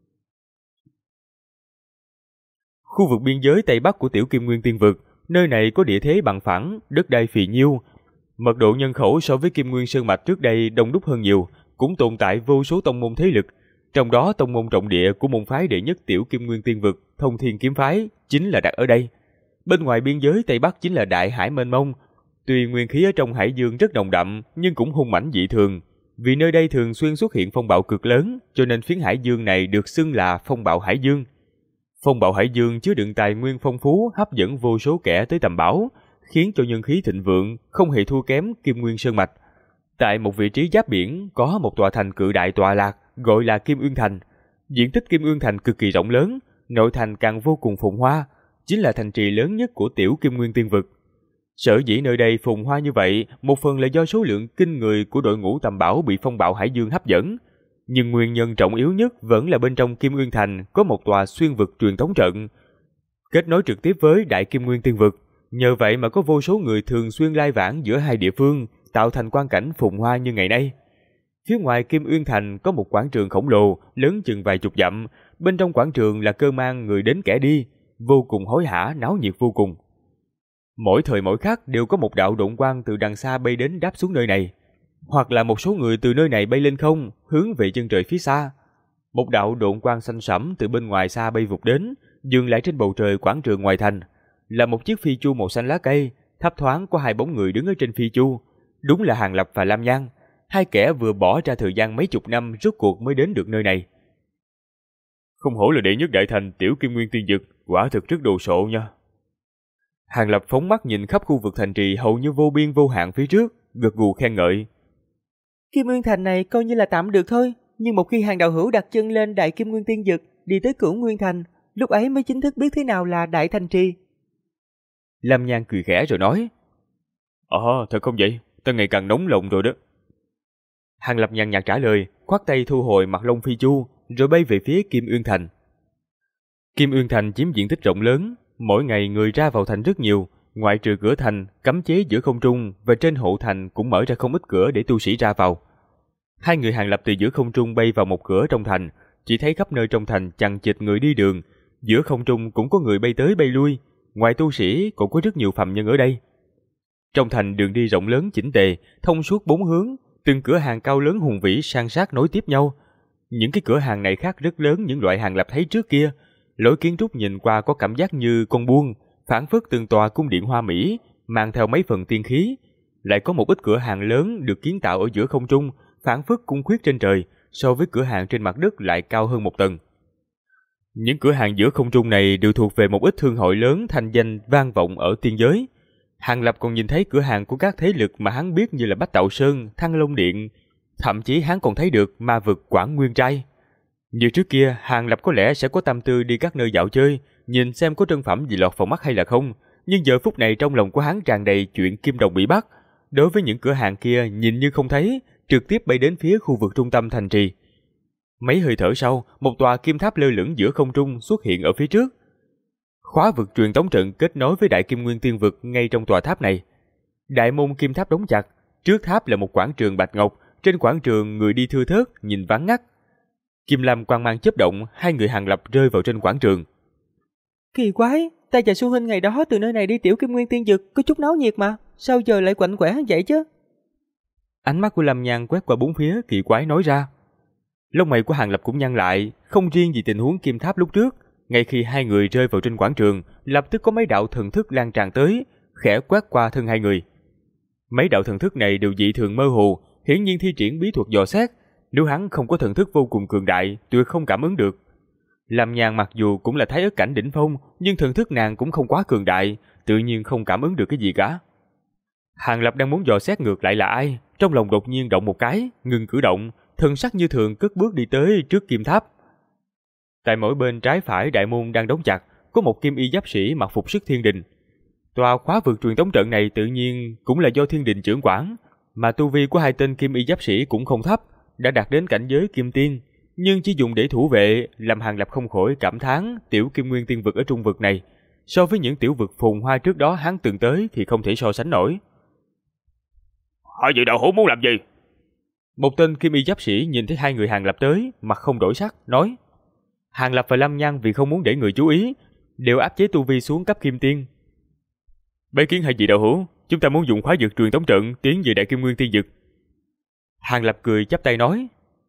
Khu vực biên giới tây bắc của Tiểu Kim Nguyên Tiên Vực, nơi này có địa thế bằng phẳng, đất đai phì nhiêu. Mật độ nhân khẩu so với Kim Nguyên Sơn Mạch trước đây đông đúc hơn nhiều, cũng tồn tại vô số tông môn thế lực. Trong đó tông môn trọng địa của môn phái đệ nhất Tiểu Kim Nguyên Tiên Vực, Thông Thiên Kiếm Phái, chính là đặt ở đây. Bên ngoài biên giới Tây Bắc chính là đại hải mênh mông. Tuy nguyên khí ở trong hải dương rất nồng đậm, nhưng cũng hung mãnh dị thường. Vì nơi đây thường xuyên xuất hiện phong bạo cực lớn, cho nên phiến hải dương này được xưng là phong bạo hải dương. Phong bạo hải dương chứa đựng tài nguyên phong phú, hấp dẫn vô số kẻ tới tầm bảo, khiến cho nhân khí thịnh vượng, không hề thua kém Kim Nguyên Sơn Mạch. Tại một vị trí giáp biển có một tòa thành cự đại tọa lạc, gọi là Kim Uyên Thành. Diện tích Kim Uyên Thành cực kỳ rộng lớn, nội thành càng vô cùng phồn hoa, chính là thành trì lớn nhất của Tiểu Kim Nguyên Tiên Vực. Sở dĩ nơi đây phồn hoa như vậy, một phần là do số lượng kinh người của đội ngũ tầm bảo bị phong bạo hải dương hấp dẫn, nhưng nguyên nhân trọng yếu nhất vẫn là bên trong Kim Uyên Thành có một tòa xuyên vực truyền tống trận, kết nối trực tiếp với Đại Kim Nguyên Tiên Vực. Nhờ vậy mà có vô số người thường xuyên lai vãng giữa hai địa phương, tạo thành quang cảnh phồn hoa như ngày nay. Phía ngoài Kim Uyên Thành có một quảng trường khổng lồ, lớn chừng vài chục dặm. Bên trong quảng trường là cơ mang người đến kẻ đi, vô cùng hối hả, náo nhiệt vô cùng. Mỗi thời mỗi khắc đều có một đạo độn quang từ đằng xa bay đến đáp xuống nơi này, hoặc là một số người từ nơi này bay lên không, hướng về chân trời phía xa. Một đạo độn quang xanh sẫm từ bên ngoài xa bay vụt đến, dừng lại trên bầu trời quảng trường ngoài thành, là một chiếc phi chu màu xanh lá cây, thấp thoáng có hai bóng người đứng ở trên phi chu. Đúng là Hàng Lập và Lam Nhan, hai kẻ vừa bỏ ra thời gian mấy chục năm rốt cuộc mới đến được nơi này. Không hổ là đệ nhất đại thành Tiểu Kim Nguyên Tiên Vực, quả thực rất đồ sộ nha. Hàng Lập phóng mắt nhìn khắp khu vực thành trì hầu như vô biên vô hạn phía trước, gật gù khen ngợi. Kim Nguyên Thành này coi như là tạm được thôi, nhưng một khi Hàng đạo hữu đặt chân lên Đại Kim Nguyên Tiên Vực, đi tới Cửu Nguyên Thành, lúc ấy mới chính thức biết thế nào là đại thành trì. Lam Nhan cười khẽ rồi nói. Thật không vậy? Ta ngày càng nóng lòng rồi đó. Hàng Lập nhàn nhạt trả lời, khoát tay thu hồi mặt lông phi chu, rồi bay về phía Kim Uyên Thành. Kim Uyên Thành chiếm diện tích rộng lớn, mỗi ngày người ra vào thành rất nhiều, ngoại trừ cửa thành, cấm chế giữa không trung và trên hộ thành cũng mở ra không ít cửa để tu sĩ ra vào. Hai người Hàng Lập từ giữa không trung bay vào một cửa trong thành, chỉ thấy khắp nơi trong thành chằng chịt người đi đường, giữa không trung cũng có người bay tới bay lui, ngoài tu sĩ cũng có rất nhiều phàm nhân ở đây. Trong thành đường đi rộng lớn chỉnh tề, thông suốt bốn hướng, từng cửa hàng cao lớn hùng vĩ san sát nối tiếp nhau. Những cái cửa hàng này khác rất lớn những loại Hàng Lập thấy trước kia, lối kiến trúc nhìn qua có cảm giác như con buôn, phảng phất từng tòa cung điện hoa mỹ, mang theo mấy phần tiên khí. Lại có một ít cửa hàng lớn được kiến tạo ở giữa không trung, phảng phất cung khuyết trên trời, so với cửa hàng trên mặt đất lại cao hơn một tầng. Những cửa hàng giữa không trung này đều thuộc về một ít thương hội lớn thanh danh vang vọng ở tiên giới. Hàng Lập còn nhìn thấy cửa hàng của các thế lực mà hắn biết như là Bách Đạo Sơn, Thăng Long Điện, thậm chí hắn còn thấy được ma vực Quảng Nguyên Trai. Như trước kia, Hàng Lập có lẽ sẽ có tâm tư đi các nơi dạo chơi, nhìn xem có trân phẩm gì lọt vào mắt hay là không, nhưng giờ phút này trong lòng của hắn tràn đầy chuyện Kim Đồng bị bắt. Đối với những cửa hàng kia nhìn như không thấy, trực tiếp bay đến phía khu vực trung tâm thành trì. Mấy hơi thở sau, một tòa kim tháp lơ lửng giữa không trung xuất hiện ở phía trước. Khóa vực truyền tống trận kết nối với Đại Kim Nguyên Tiên Vực ngay trong tòa tháp này. Đại môn kim tháp đóng chặt, trước tháp là một quảng trường bạch ngọc, trên quảng trường người đi thưa thớt, nhìn vắng ngắt. Kim lam quang mang chớp động, hai người Hàng Lập rơi vào trên quảng trường. Kỳ quái, ta và Xuân Huynh ngày đó từ nơi này đi Tiểu Kim Nguyên Tiên Vực có chút náo nhiệt mà, sao giờ lại quạnh quẻ vậy chứ? Ánh mắt của Lam Nhan quét qua bốn phía, kỳ quái nói ra. Lông mày của Hàng Lập cũng nhăn lại, không riêng gì tình huống kim tháp lúc trước, ngay khi hai người rơi vào trên quảng trường, lập tức có mấy đạo thần thức lan tràn tới, khẽ quét qua thân hai người. Mấy đạo thần thức này đều dị thường mơ hồ, hiển nhiên thi triển bí thuật dò xét, nếu hắn không có thần thức vô cùng cường đại, tuyệt không cảm ứng được. Lam Nhan mặc dù cũng là thái ớt cảnh đỉnh phong, nhưng thần thức nàng cũng không quá cường đại, tự nhiên không cảm ứng được cái gì cả. Hàng Lập đang muốn dò xét ngược lại là ai, trong lòng đột nhiên động một cái, ngừng cử động, thần sắc như thường cất bước đi tới trước kim tháp. Tại mỗi bên trái phải đại môn đang đóng chặt, có một kim y giáp sĩ mặc phục sức thiên đình. Tòa khóa vực truyền tống trận này tự nhiên cũng là do thiên đình trưởng quản, mà tu vi của hai tên kim y giáp sĩ cũng không thấp, đã đạt đến cảnh giới kim tiên, nhưng chỉ dùng để thủ vệ, làm Hàng Lập không khỏi cảm thán Tiểu Kim Nguyên Tiên Vực ở trung vực này, so với những tiểu vực phồn hoa trước đó hắn từng tới thì không thể so sánh nổi. Hai vị đạo hữu muốn làm gì? Một tên kim y giáp sĩ nhìn thấy hai người Hàng Lập tới, mặt không đổi sắc, nói. Hàng Lập và Lam Nhan vì không muốn để người chú ý, đều áp chế tu vi xuống cấp kim tiên. Bái kiến hai vị đạo hữu, chúng ta muốn dùng khóa dược truyền tống trận tiến về Đại Kim Nguyên Tiên Dực. Hàng Lập cười chắp tay nói.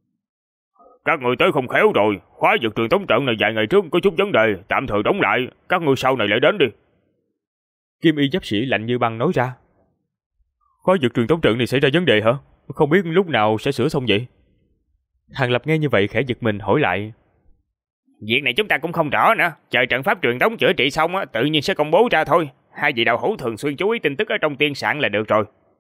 Các người tới không khéo rồi, khóa dược truyền tống trận này vài ngày trước có chút vấn đề, tạm thời đóng lại, các ngươi sau này lại đến đi. Kim y giáp sĩ lạnh như băng nói ra. Khóa dược truyền tống trận này xảy ra vấn đề hả? Không biết lúc nào sẽ sửa xong vậy? Hàng Lập nghe như vậy khẽ giật mình hỏi lại. Việc này chúng ta cũng không rõ nữa, chờ trận pháp truyền tống chữa trị xong tự nhiên sẽ công bố ra thôi. Hai vị đạo hữu thường xuyên chú ý tin tức ở trong tiên sạn là được rồi.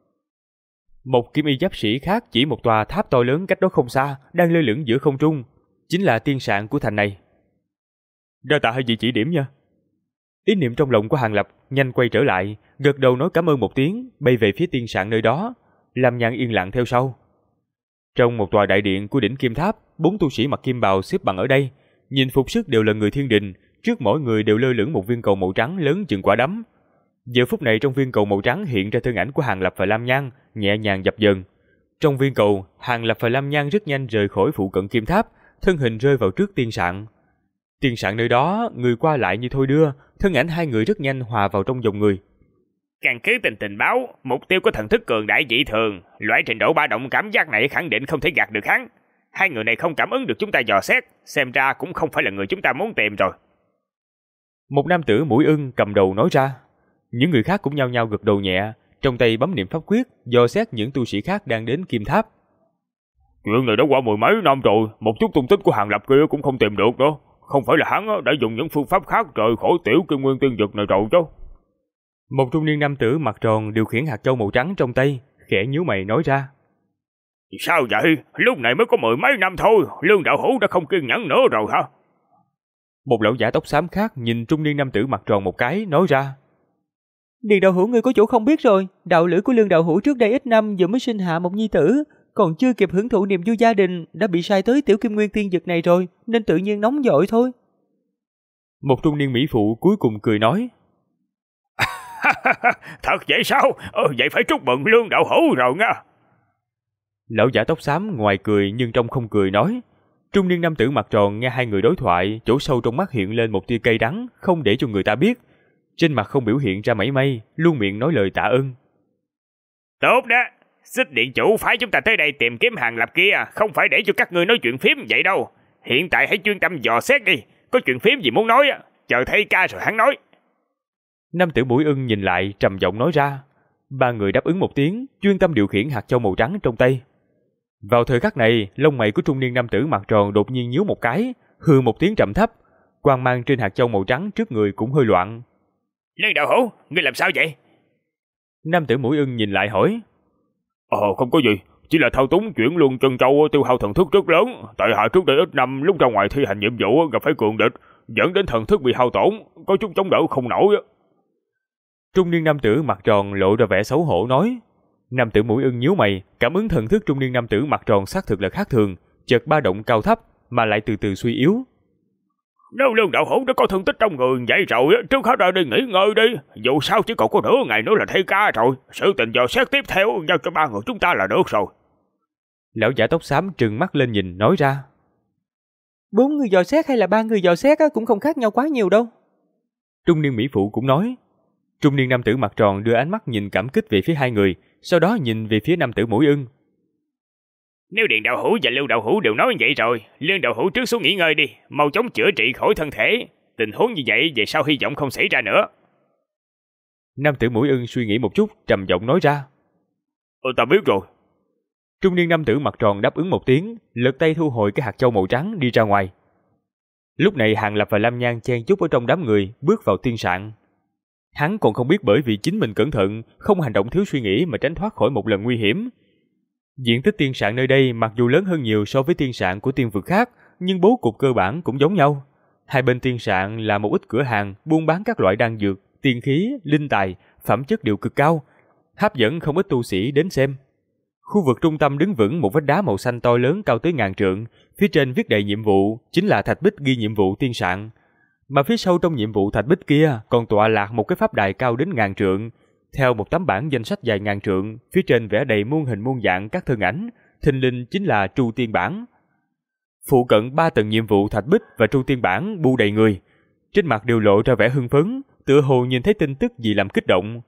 Một kim y giáp sĩ khác chỉ một tòa tháp to lớn cách đó không xa, đang lơ lửng giữa không trung, chính là tiên sạn của thành này. Đa tạ hai vị chỉ điểm nha. Ý niệm trong lòng của Hàng Lập nhanh quay trở lại, gật đầu nói cảm ơn một tiếng, bay về phía tiên sạn nơi đó, Lam Nhan yên lặng theo sau. Trong một tòa đại điện của đỉnh Kim Tháp, 4 tu sĩ mặc kim bào xếp bằng ở đây, nhìn phục sức đều là người thiên đình, trước mỗi người đều lơ lửng một viên cầu màu trắng lớn chừng quả đấm. Giờ phút này trong viên cầu màu trắng hiện ra thân ảnh của Hàng Lập và Lam Nhan, nhẹ nhàng dập dần. Trong viên cầu, Hàng Lập và Lam Nhan rất nhanh rời khỏi phụ cận Kim Tháp, thân hình rơi vào trước tiên sạn. Tiên sạn nơi đó, người qua lại như thôi đưa, thân ảnh hai người rất nhanh hòa vào trong dòng người. Căn cứ tình báo, mục tiêu có thần thức cường đại dị thường, loại trình độ ba động cảm giác này khẳng định không thể gạt được hắn. Hai người này không cảm ứng được chúng ta dò xét, xem ra cũng không phải là người chúng ta muốn tìm rồi. Một nam tử mũi ưng cầm đầu nói ra. Những người khác cũng nhao nhao gật đầu nhẹ, trong tay bấm niệm pháp quyết, dò xét những tu sĩ khác đang đến Kim Tháp. Chuyện này đã qua mười mấy năm rồi, một chút tung tích của Hàng Lập kia cũng không tìm được đâu. Không phải là hắn đã dùng những phương pháp khác rời khỏi tiểu Kim Nguyên Tiên Dực này rồi chứ? Một trung niên nam tử mặt tròn điều khiển hạt châu màu trắng trong tay, khẽ nhíu mày nói ra. Sao vậy? Lúc này mới có mười mấy năm thôi, Lương đạo hữu đã không kiên nhẫn nữa rồi hả? Một lão giả tóc xám khác nhìn trung niên nam tử mặt tròn một cái, nói ra. Điền đạo hữu ngươi có chỗ không biết rồi, đạo lữ của Lương đạo hữu trước đây ít năm vừa mới sinh hạ một nhi tử, còn chưa kịp hưởng thụ niềm vui gia đình đã bị sai tới tiểu Kim Nguyên Tiên Dực này rồi, nên tự nhiên nóng vội thôi. Một trung niên mỹ phụ cuối cùng cười nói. Thật vậy sao? Vậy phải chúc mừng Lương đạo hữu rồi nha. Lão giả tóc xám ngoài cười nhưng trong không cười nói. Trung niên nam tử mặt tròn nghe hai người đối thoại, chỗ sâu trong mắt hiện lên một tia cay đắng, không để cho người ta biết. Trên mặt không biểu hiện ra mảy may, luôn miệng nói lời tạ ơn. Tốt đó, Xích điện chủ phái chúng ta tới đây tìm kiếm Hàng Lập kia, không phải để cho các ngươi nói chuyện phím vậy đâu. Hiện tại hãy chuyên tâm dò xét đi, có chuyện phím gì muốn nói, chờ thấy ca rồi hắn nói. Nam tử mũi ưng nhìn lại trầm giọng nói ra. Ba người đáp ứng một tiếng, chuyên tâm điều khiển hạt châu màu trắng trong tay. Vào thời khắc này, lông mày của trung niên nam tử mặt tròn đột nhiên nhíu một cái, hừ một tiếng trầm thấp, quang mang trên hạt châu màu trắng trước người cũng hơi loạn. Lương đạo hữu, ngươi làm sao vậy? Nam tử mũi ưng nhìn lại hỏi. Không có gì, chỉ là thao túng chuyển luân chân châu tiêu hao thần thức rất lớn. Tại hạ trước đây ít năm lúc ra ngoài thi hành nhiệm vụ gặp phải cường địch, dẫn đến thần thức bị hao tổn, có chút chống đỡ không nổi. Trung niên nam tử mặt tròn lộ ra vẻ xấu hổ nói. Nam tử mũi ưng nhíu mày, cảm ứng thần thức trung niên nam tử mặt tròn xác thực là khác thường, chợt ba động cao thấp mà lại từ từ suy yếu. Nếu Lương đạo hữu đã có thương tích trong người vậy rồi, trước hết ra đi nghỉ ngơi đi. Dù sao chỉ còn có nửa ngày nữa là thay ca rồi. Sự tình dò xét tiếp theo giao cho ba người chúng ta là được rồi. Lão giả tóc xám trừng mắt lên nhìn nói ra. 4 người dò xét hay là 3 người dò xét cũng không khác nhau quá nhiều đâu. Trung niên mỹ phụ cũng nói. Trung niên nam tử mặt tròn đưa ánh mắt nhìn cảm kích về phía hai người, sau đó nhìn về phía nam tử mũi ưng. Nếu Điền đạo hữu và Lưu đạo hữu đều nói vậy rồi, Lương đạo hữu trước xuống nghỉ ngơi đi, mau chóng chữa trị khỏi thân thể. Tình huống như vậy về sau hy vọng không xảy ra nữa. Nam tử mũi ưng suy nghĩ một chút, trầm giọng nói ra. Ta biết rồi. Trung niên nam tử mặt tròn đáp ứng một tiếng, lật tay thu hồi cái hạt châu màu trắng đi ra ngoài. Lúc này Hàng Lập và Lam Nhan chen chúc ở trong đám người, bước vào tiên sạn. Hắn còn không biết bởi vì chính mình cẩn thận, không hành động thiếu suy nghĩ mà tránh thoát khỏi một lần nguy hiểm. Diện tích tiên sạn nơi đây mặc dù lớn hơn nhiều so với tiên sạn của tiên vực khác, nhưng bố cục cơ bản cũng giống nhau. Hai bên tiên sạn là một ít cửa hàng buôn bán các loại đan dược, tiên khí, linh tài, phẩm chất đều cực cao, hấp dẫn không ít tu sĩ đến xem. Khu vực trung tâm đứng vững một vách đá màu xanh to lớn cao tới ngàn trượng, phía trên viết đầy nhiệm vụ, chính là thạch bích ghi nhiệm vụ tiên sạn. Mà phía sau trong nhiệm vụ thạch bích kia còn tọa lạc một cái pháp đài cao đến ngàn trượng, theo một tấm bảng danh sách dài ngàn trượng, phía trên vẽ đầy muôn hình muôn dạng các thân ảnh, thình lình chính là Tru Tiên Bản. Phụ cận 3 tầng nhiệm vụ thạch bích và Tru Tiên Bản bu đầy người, trên mặt đều lộ ra vẻ hưng phấn, tựa hồ nhìn thấy tin tức gì làm kích động.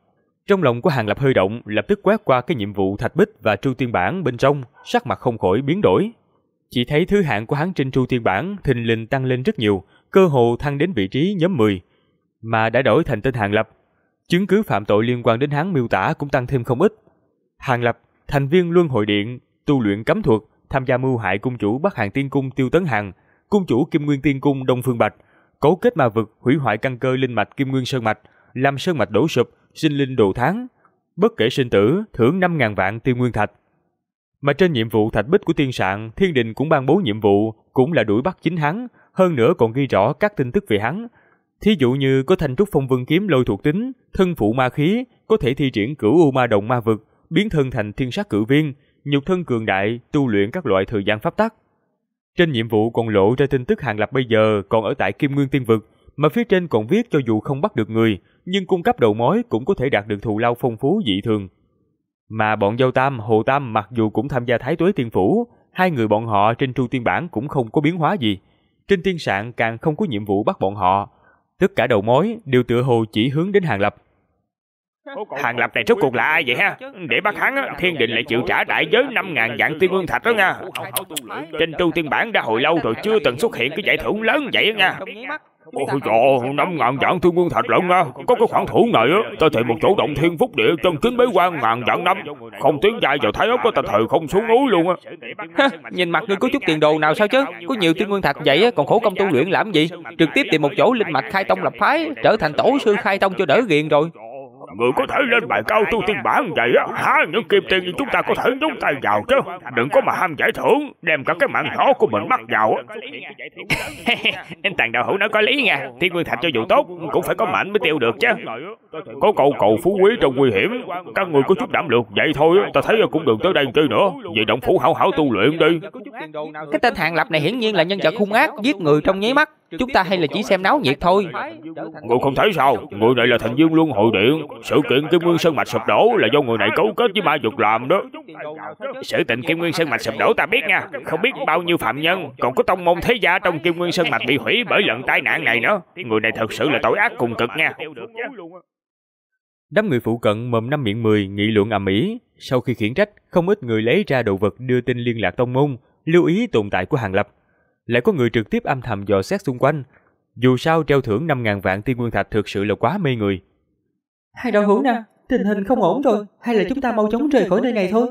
Trong lòng của Hàng Lập hơi động, lập tức quét qua cái nhiệm vụ Thạch Bích và Tru Tiên Bản bên trong, sắc mặt không khỏi biến đổi. Chỉ thấy thứ hạng của hắn trên Tru Tiên Bản thình lình tăng lên rất nhiều, cơ hồ thăng đến vị trí nhóm 10, mà đã đổi thành tên Hàng Lập. Chứng cứ phạm tội liên quan đến hắn miêu tả cũng tăng thêm không ít. Hàng Lập, thành viên Luân Hồi Điện, tu luyện cấm thuật, tham gia mưu hại cung chủ Bắc Hàng Tiên Cung Tiêu Tấn Hằng, cung chủ Kim Nguyên Tiên Cung Đông Phương Bạch, cấu kết ma vực hủy hoại căn cơ linh mạch Kim Nguyên Sơn Mạch, làm sơn mạch đổ sụp, sinh linh đồ tháng, bất kể sinh tử, thưởng 5.000 vạn tiên nguyên thạch. Mà trên nhiệm vụ Thạch Bích của Tiên Sạn, Thiên Đình cũng ban bố nhiệm vụ, cũng là đuổi bắt chính hắn, hơn nữa còn ghi rõ các tin tức về hắn. Thí dụ như có thanh trúc phong vân kiếm lôi thuộc tính, thân phụ ma khí, có thể thi triển cửu u ma động ma vực, biến thân thành thiên sát cự viên, nhục thân cường đại, tu luyện các loại thời gian pháp tắc. Trên nhiệm vụ còn lộ ra tin tức Hàng Lập bây giờ còn ở tại Kim Nguyên Tiên Vực, mà phía trên còn viết cho dù không bắt được người, nhưng cung cấp đầu mối cũng có thể đạt được thù lao phong phú dị thường. Mà bọn Dâu Tam, Hồ Tam mặc dù cũng tham gia Thái Tuế Tiên Phủ, hai người bọn họ trên Tru Tiên Bản cũng không có biến hóa gì. Trên Tiên Sạn càng không có nhiệm vụ bắt bọn họ. Tất cả đầu mối đều tựa hồ chỉ hướng đến Hàng Lập. Hàng Lập này rốt cuộc là ai vậy ha? Để bắt hắn, Thiên Đình lại chịu trả đại giới 5.000 vạn tiên nguyên thạch đó nha. Trên Tru Tiên Bản đã hồi lâu rồi chưa từng xuất hiện cái giải thưởng lớn vậy đó nha. Ôi trời, 5.000 vạn tiên nguyên thạch lận nha. Có cái khoản thưởng này á, ta thề một chỗ động thiên phúc địa chân chính bế quan ngàn vạn năm, không tiến giai vào Thái Ốc có ta thề không xuống núi luôn á. Nhìn mặt ngươi có chút tiền đồ nào sao chứ? Có nhiều tiên nguyên thạch vậy á, còn khổ công tu luyện làm gì? Trực tiếp tìm một chỗ linh mạch khai tông lập phái, trở thành tổ sư khai tông cho đỡ ghiền rồi. Người có thể lên bài cao tu tiên bản vậy á hả? Những kim tiền như chúng ta có thể nhúng tay vào chứ. Đừng có mà ham giải thưởng, đem cả cái mạng nhỏ của mình bắt vào á. Anh Tàn đạo hữu nói có lý nha. Tiên nguyên thạch cho dù tốt cũng phải có mệnh mới tiêu được chứ. Có câu cầu phú quý trong nguy hiểm, các người có chút đảm lược vậy thôi, ta thấy cũng đừng tới đây chơi nữa. Về động phủ hảo hảo tu luyện đi. Cái tên Hàng Lập này hiển nhiên là nhân vật hung ác, giết người trong nháy mắt. Chúng ta hay là chỉ xem náo nhiệt thôi. Người không thấy sao? Người này là thành viên Luân Hồi Điện. Sự kiện Kim Nguyên Sơn Mạch sụp đổ là do người này cấu kết với ma vực làm đó. Sự tình Kim Nguyên Sơn Mạch sụp đổ ta biết nha. Không biết bao nhiêu phạm nhân, còn có tông môn thế gia trong Kim Nguyên Sơn Mạch bị hủy bởi lần tai nạn này nữa. Người này thật sự là tội ác cùng cực nha. Đám người phụ cận mồm năm miệng 10 nghị luận ầm ĩ. Sau khi khiển trách, không ít người lấy ra đồ vật đưa tin liên lạc tông môn, lưu ý tồn tại của Hàng Lập. Lại có người trực tiếp âm thầm dò xét xung quanh. Dù sao treo thưởng 5.000 vạn tiên nguyên thạch thực sự là quá mê người. Hai đạo hữu nè, tình hình không ổn rồi, hay là chúng ta mau chóng rời khỏi nơi này thôi.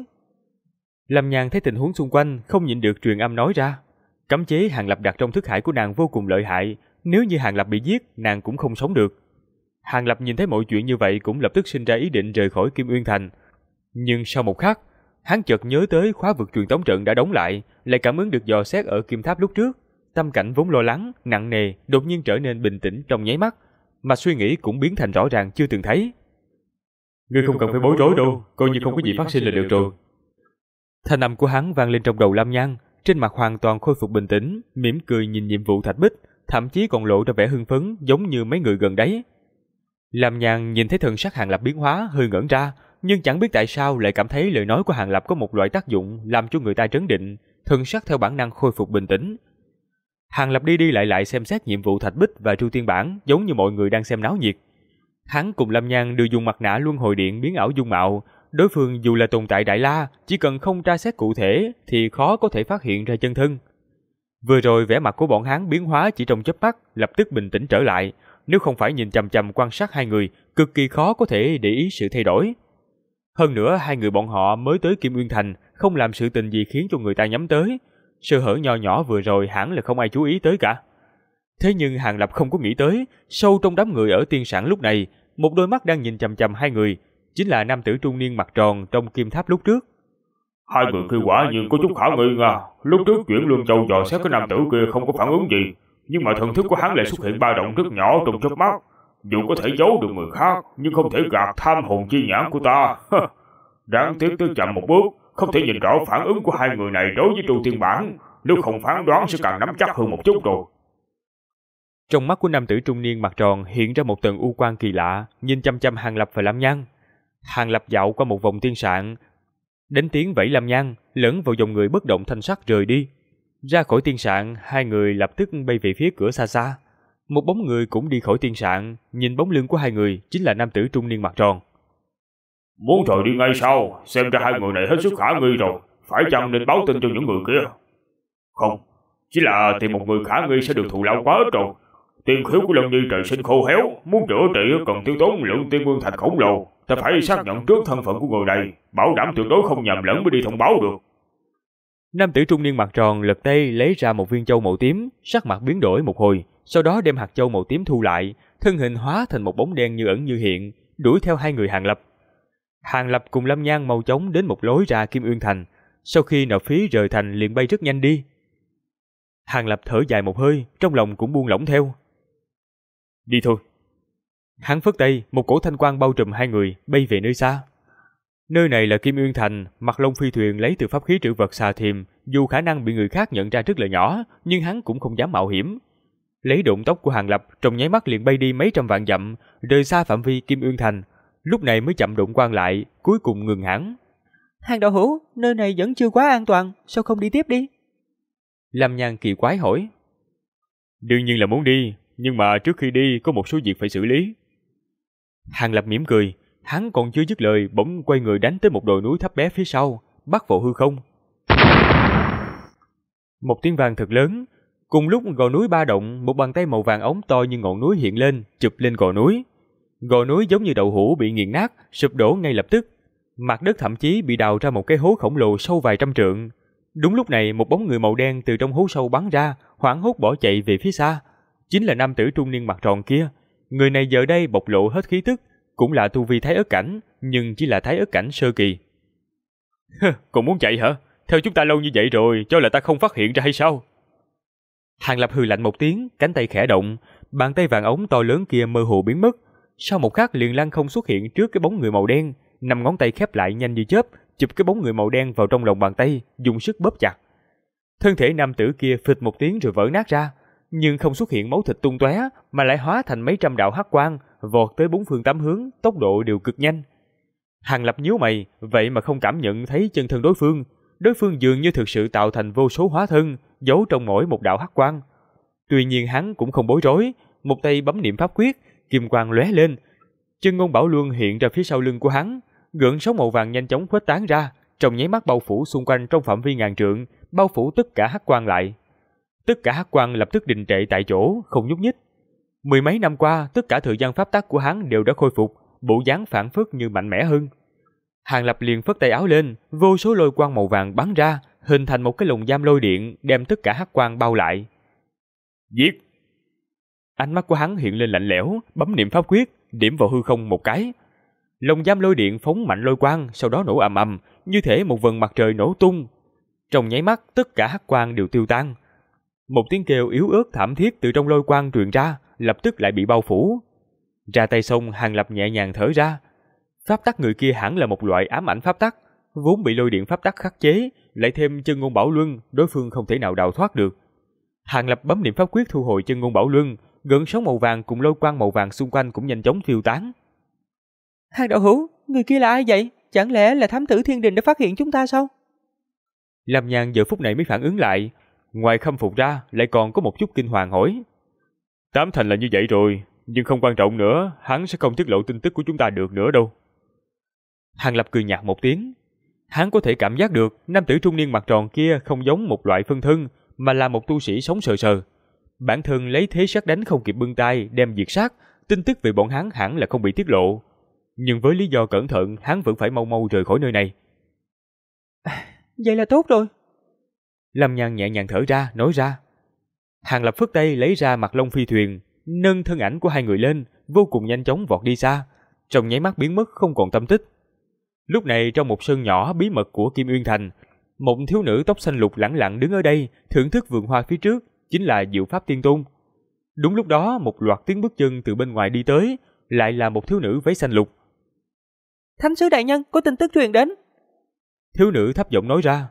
Lâm Nhan thấy tình huống xung quanh, không nhịn được truyền âm nói ra. Cấm chế Hàng Lập đặt trong thức hải của nàng vô cùng lợi hại, nếu như Hàng Lập bị giết, nàng cũng không sống được. Hàng Lập nhìn thấy mọi chuyện như vậy cũng lập tức sinh ra ý định rời khỏi Kim Uyên Thành. Nhưng sau một khắc, hắn chợt nhớ tới khóa vực truyền tống trận đã đóng lại, lại cảm ứng được dò xét ở Kim Tháp lúc trước. Tâm cảnh vốn lo lắng, nặng nề, đột nhiên trở nên bình tĩnh trong nháy mắt, mà suy nghĩ cũng biến thành rõ ràng chưa từng thấy. Ngươi không cần phải bối rối đâu, coi như không có gì phát sinh là được rồi. Thanh âm của hắn vang lên trong đầu Lam Nhan, trên mặt hoàn toàn khôi phục bình tĩnh, mỉm cười nhìn nhiệm vụ Thạch Bích, thậm chí còn lộ ra vẻ hưng phấn giống như mấy người gần đấy. Lam Nhan nhìn thấy thần sắc Hàng Lập biến hóa hơi ngẩn ra, nhưng chẳng biết tại sao lại cảm thấy lời nói của Hàng Lập có một loại tác dụng làm cho người ta trấn định, thần sắc theo bản năng khôi phục bình tĩnh. Hàng Lập đi đi lại xem xét nhiệm vụ Thạch Bích và Tru Tiên Bản giống như mọi người đang xem náo nhiệt. Hắn cùng Lam Nhan đều dùng mặt nạ Luân Hồi Điện biến ảo dung mạo, đối phương dù là tồn tại đại la, chỉ cần không tra xét cụ thể thì khó có thể phát hiện ra chân thân. Vừa rồi vẻ mặt của bọn hắn biến hóa chỉ trong chớp mắt, lập tức bình tĩnh trở lại, nếu không phải nhìn chằm chằm quan sát hai người, cực kỳ khó có thể để ý sự thay đổi. Hơn nữa hai người bọn họ mới tới Kim Uyên Thành, không làm sự tình gì khiến cho người ta nhắm tới. Sơ hở nho nhỏ vừa rồi hẳn là không ai chú ý tới cả. Thế nhưng Hàng Lập không có nghĩ tới, sâu trong đám người ở Tiên Sạn lúc này, một đôi mắt đang nhìn chằm chằm hai người, chính là nam tử trung niên mặt tròn trong Kim Tháp lúc trước. Hai người kia quả nhiên có chút khả nghi nha. Lúc trước chuyển Lương Châu dò xét cái nam tử kia không có phản ứng gì, nhưng mà thần thức của hắn lại xuất hiện ba động rất nhỏ trong chớp mắt. Dù có thể giấu được người khác, nhưng không thể gạt tham hồn chi nhãn của ta. Đáng tiếc tới chậm một bước, không thể nhìn rõ phản ứng của hai người này đối với Tru Tiên Bản, nếu không phán đoán sẽ càng nắm chắc hơn một chút rồi. Trong mắt của nam tử trung niên mặt tròn hiện ra một tầng u quang kỳ lạ, nhìn chăm chăm Hàng Lập và Lam Nhan. Hàng Lập dạo qua một vòng Tiên Sạn, đánh tiếng vẫy Lam Nhan, lẫn vào dòng người bất động thanh sắc rời đi. Ra khỏi Tiên Sạn, hai người lập tức bay về phía cửa xa xa. Một bóng người cũng đi khỏi Tiên Sạn, nhìn bóng lưng của hai người chính là nam tử trung niên mặt tròn. Muốn rồi đi ngay sao? Xem ra hai người này hết sức khả nghi rồi. Phải chăng nên báo tin cho những người kia? Không, chỉ là tìm một người khả nghi sẽ được thù lao quá ít rồi. Tiên khiếu của Lâm Nhi trời sinh khô héo, muốn chữa trị cần tiêu tốn lượng tiên nguyên thạch khổng lồ. Ta phải xác nhận trước thân phận của người này, bảo đảm tuyệt đối không nhầm lẫn mới đi thông báo được. Nam tử trung niên mặt tròn lật tay lấy ra một viên châu màu tím, sắc mặt biến đổi một hồi, sau đó đem hạt châu màu tím thu lại, thân hình hóa thành một bóng đen như ẩn như hiện, đuổi theo hai người Hàng Lập. Hàng Lập cùng Lâm Nhan mau chóng đến một lối ra Kim Uyên Thành, sau khi nộp phí rời thành liền bay rất nhanh đi. Hàng Lập thở dài một hơi, trong lòng cũng buông lỏng theo. Đi thôi. Hắn phất tay, một cổ thanh quang bao trùm hai người, bay về nơi xa. Nơi này là Kim Uyên Thành, Mặt Long phi thuyền lấy từ pháp khí trữ vật xà thiềm, dù khả năng bị người khác nhận ra rất là nhỏ, nhưng hắn cũng không dám mạo hiểm. Lấy độn tốc của Hàng Lập, trong nháy mắt liền bay đi mấy trăm vạn dặm, rời xa phạm vi Kim Uyên Thành, lúc này mới chậm độn quang lại, cuối cùng ngừng hẳn. Hàng đạo hữu, nơi này vẫn chưa quá an toàn, sao không đi tiếp đi? Lâm Nhan kỳ quái hỏi. Đương nhiên là muốn đi, nhưng mà trước khi đi có một số việc phải xử lý. Hàng Lập mỉm cười, hắn còn chưa dứt lời bỗng quay người đánh tới một đồi núi thấp bé phía sau, bắt vào hư không. Một tiếng vang thật lớn, cùng lúc gò núi ba động, một bàn tay màu vàng ống to như ngọn núi hiện lên, chụp lên gò núi. Gò núi giống như đậu hũ bị nghiền nát, sụp đổ ngay lập tức. Mặt đất thậm chí bị đào ra một cái hố khổng lồ sâu vài trăm trượng. Đúng lúc này một bóng người màu đen từ trong hố sâu bắn ra, hoảng hốt bỏ chạy về phía xa. Chính là nam tử trung niên mặt tròn kia. Người này giờ đây bộc lộ hết khí tức, cũng là tu vi thái ớt cảnh, nhưng chỉ là thái ớt cảnh sơ kỳ. Còn muốn chạy hả? Theo chúng ta lâu như vậy rồi, cho là ta không phát hiện ra hay sao? Hàng Lập hừ lạnh một tiếng, cánh tay khẽ động, bàn tay vàng ống to lớn kia mơ hồ biến mất. Sau một khắc liền lăng không xuất hiện trước cái bóng người màu đen, năm ngón tay khép lại nhanh như chớp, chụp cái bóng người màu đen vào trong lòng bàn tay, dùng sức bóp chặt. Thân thể nam tử kia phịch một tiếng rồi vỡ nát ra, nhưng không xuất hiện máu thịt tung tóe, mà lại hóa thành mấy trăm đạo hắc quang, vọt tới bốn phương tám hướng, tốc độ đều cực nhanh. Hàng Lập nhíu mày, vậy mà không cảm nhận thấy chân thân đối phương. Đối phương dường như thực sự tạo thành vô số hóa thân, giấu trong mỗi một đạo hắc quang. Tuy nhiên hắn cũng không bối rối, một tay bấm niệm pháp quyết, kim quang lóe lên, chân ngôn bảo luân hiện ra phía sau lưng của hắn, gợn sóng màu vàng nhanh chóng khuếch tán ra, trong nháy mắt bao phủ xung quanh trong phạm vi ngàn trượng, bao phủ tất cả hắc quang lại. Tất cả hắc quang lập tức đình trệ tại chỗ, không nhúc nhích. Mười mấy năm qua, tất cả thời gian pháp tắc của hắn đều đã khôi phục, bộ dáng phản phất như mạnh mẽ hơn. Hàng Lập liền phất tay áo lên, vô số lôi quang màu vàng bắn ra, hình thành một cái lồng giam lôi điện, đem tất cả hắc quang bao lại. Giết! Ánh mắt của hắn hiện lên lạnh lẽo, bấm niệm pháp quyết, điểm vào hư không một cái. Lồng giam lôi điện phóng mạnh lôi quang, sau đó nổ ầm ầm, như thể một vầng mặt trời nổ tung. Trong nháy mắt, tất cả hắc quang đều tiêu tan. Một tiếng kêu yếu ớt thảm thiết từ trong lôi quang truyền ra, lập tức lại bị bao phủ. Ra tay xong, Hàng Lập nhẹ nhàng thở ra. Pháp tắc người kia hẳn là một loại ám ảnh pháp tắc, vốn bị lôi điện pháp tắc khắc chế, lại thêm chân ngôn bảo luân, đối phương không thể nào đào thoát được. Hàng Lập bấm niệm pháp quyết thu hồi chân ngôn bảo luân, gợn sóng màu vàng cùng lôi quang màu vàng xung quanh cũng nhanh chóng tiêu tán. Hàng đạo hữu, người kia là ai vậy? Chẳng lẽ là thám tử thiên đình đã phát hiện chúng ta sao? Lâm Nhan giờ phút này mới phản ứng lại, ngoài khâm phục ra lại còn có một chút kinh hoàng hỏi. Tám thành là như vậy rồi, nhưng không quan trọng nữa, hắn sẽ không tiết lộ tin tức của chúng ta được nữa đâu. Hàng Lập cười nhạt một tiếng. Hắn có thể cảm giác được nam tử trung niên mặt tròn kia không giống một loại phân thân, mà là một tu sĩ sống sờ sờ. Bản thân lấy thế sát đánh không kịp bưng tay đem diệt sát, tin tức về bọn hắn hẳn là không bị tiết lộ. Nhưng với lý do cẩn thận, hắn vẫn phải mau mau rời khỏi nơi này. Vậy là tốt rồi. Lâm Nhan nhẹ nhàng thở ra, nói ra. Hàng Lập phất tay lấy ra Mặt Long phi thuyền, nâng thân ảnh của hai người lên, vô cùng nhanh chóng vọt đi xa, trong nháy mắt biến mất không còn tâm tích. Lúc này trong một sân nhỏ bí mật của Kim Uyên Thành, một thiếu nữ tóc xanh lục lẳng lặng đứng ở đây, thưởng thức vườn hoa phía trước, chính là Diệu Pháp Tiên Tôn. Đúng lúc đó, một loạt tiếng bước chân từ bên ngoài đi tới, lại là một thiếu nữ váy xanh lục. Thánh sứ đại nhân, có tin tức truyền đến. Thiếu nữ thấp giọng nói ra.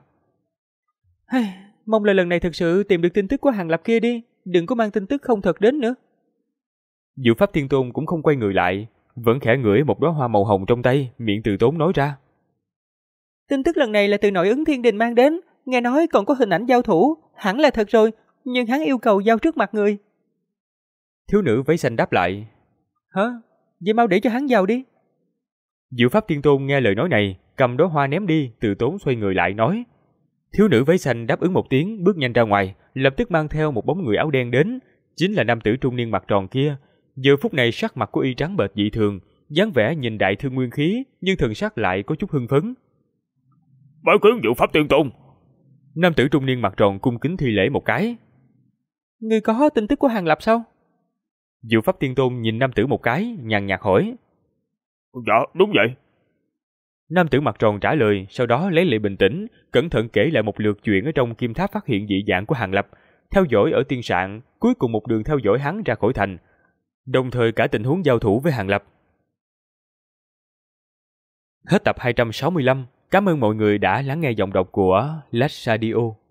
Mong là lần này thực sự tìm được tin tức của Hàng Lập kia đi, đừng có mang tin tức không thật đến nữa. Diệu Pháp Tiên Tôn cũng không quay người lại, vẫn khẽ ngửi một đóa hoa màu hồng trong tay, miệng từ tốn nói ra. Tin tức lần này là từ nội ứng thiên đình mang đến, nghe nói còn có hình ảnh giao thủ, hẳn là thật rồi, nhưng hắn yêu cầu giao trước mặt người. Thiếu nữ váy xanh đáp lại. Hả? Vậy mau để cho hắn giao đi. Diệu Pháp Tiên Tôn nghe lời nói này, cầm đóa hoa ném đi, từ tốn xoay người lại nói. Thiếu nữ váy xanh đáp ứng một tiếng, bước nhanh ra ngoài, lập tức mang theo một bóng người áo đen đến, chính là nam tử trung niên mặt tròn kia. Giờ phút này sắc mặt của y trắng bệch dị thường, dáng vẻ nhìn đại thương nguyên khí, nhưng thần sắc lại có chút hưng phấn. Bái kiến Diệu Pháp Tiên Tôn. Nam tử trung niên mặt tròn cung kính thi lễ một cái. Ngươi có tin tức của Hàng Lập sao? Diệu Pháp Tiên Tôn nhìn nam tử một cái, nhàn nhạt hỏi. Dạ, đúng vậy. Nam tử mặt tròn trả lời, sau đó lấy lại bình tĩnh, cẩn thận kể lại một lượt chuyện ở trong kim tháp phát hiện dị dạng của Hàng Lập, theo dõi ở tiên sạn, cuối cùng một đường theo dõi hắn ra khỏi thành, đồng thời cả tình huống giao thủ với Hàng Lập. Hết tập 265, cảm ơn mọi người đã lắng nghe giọng đọc của Lách Radio.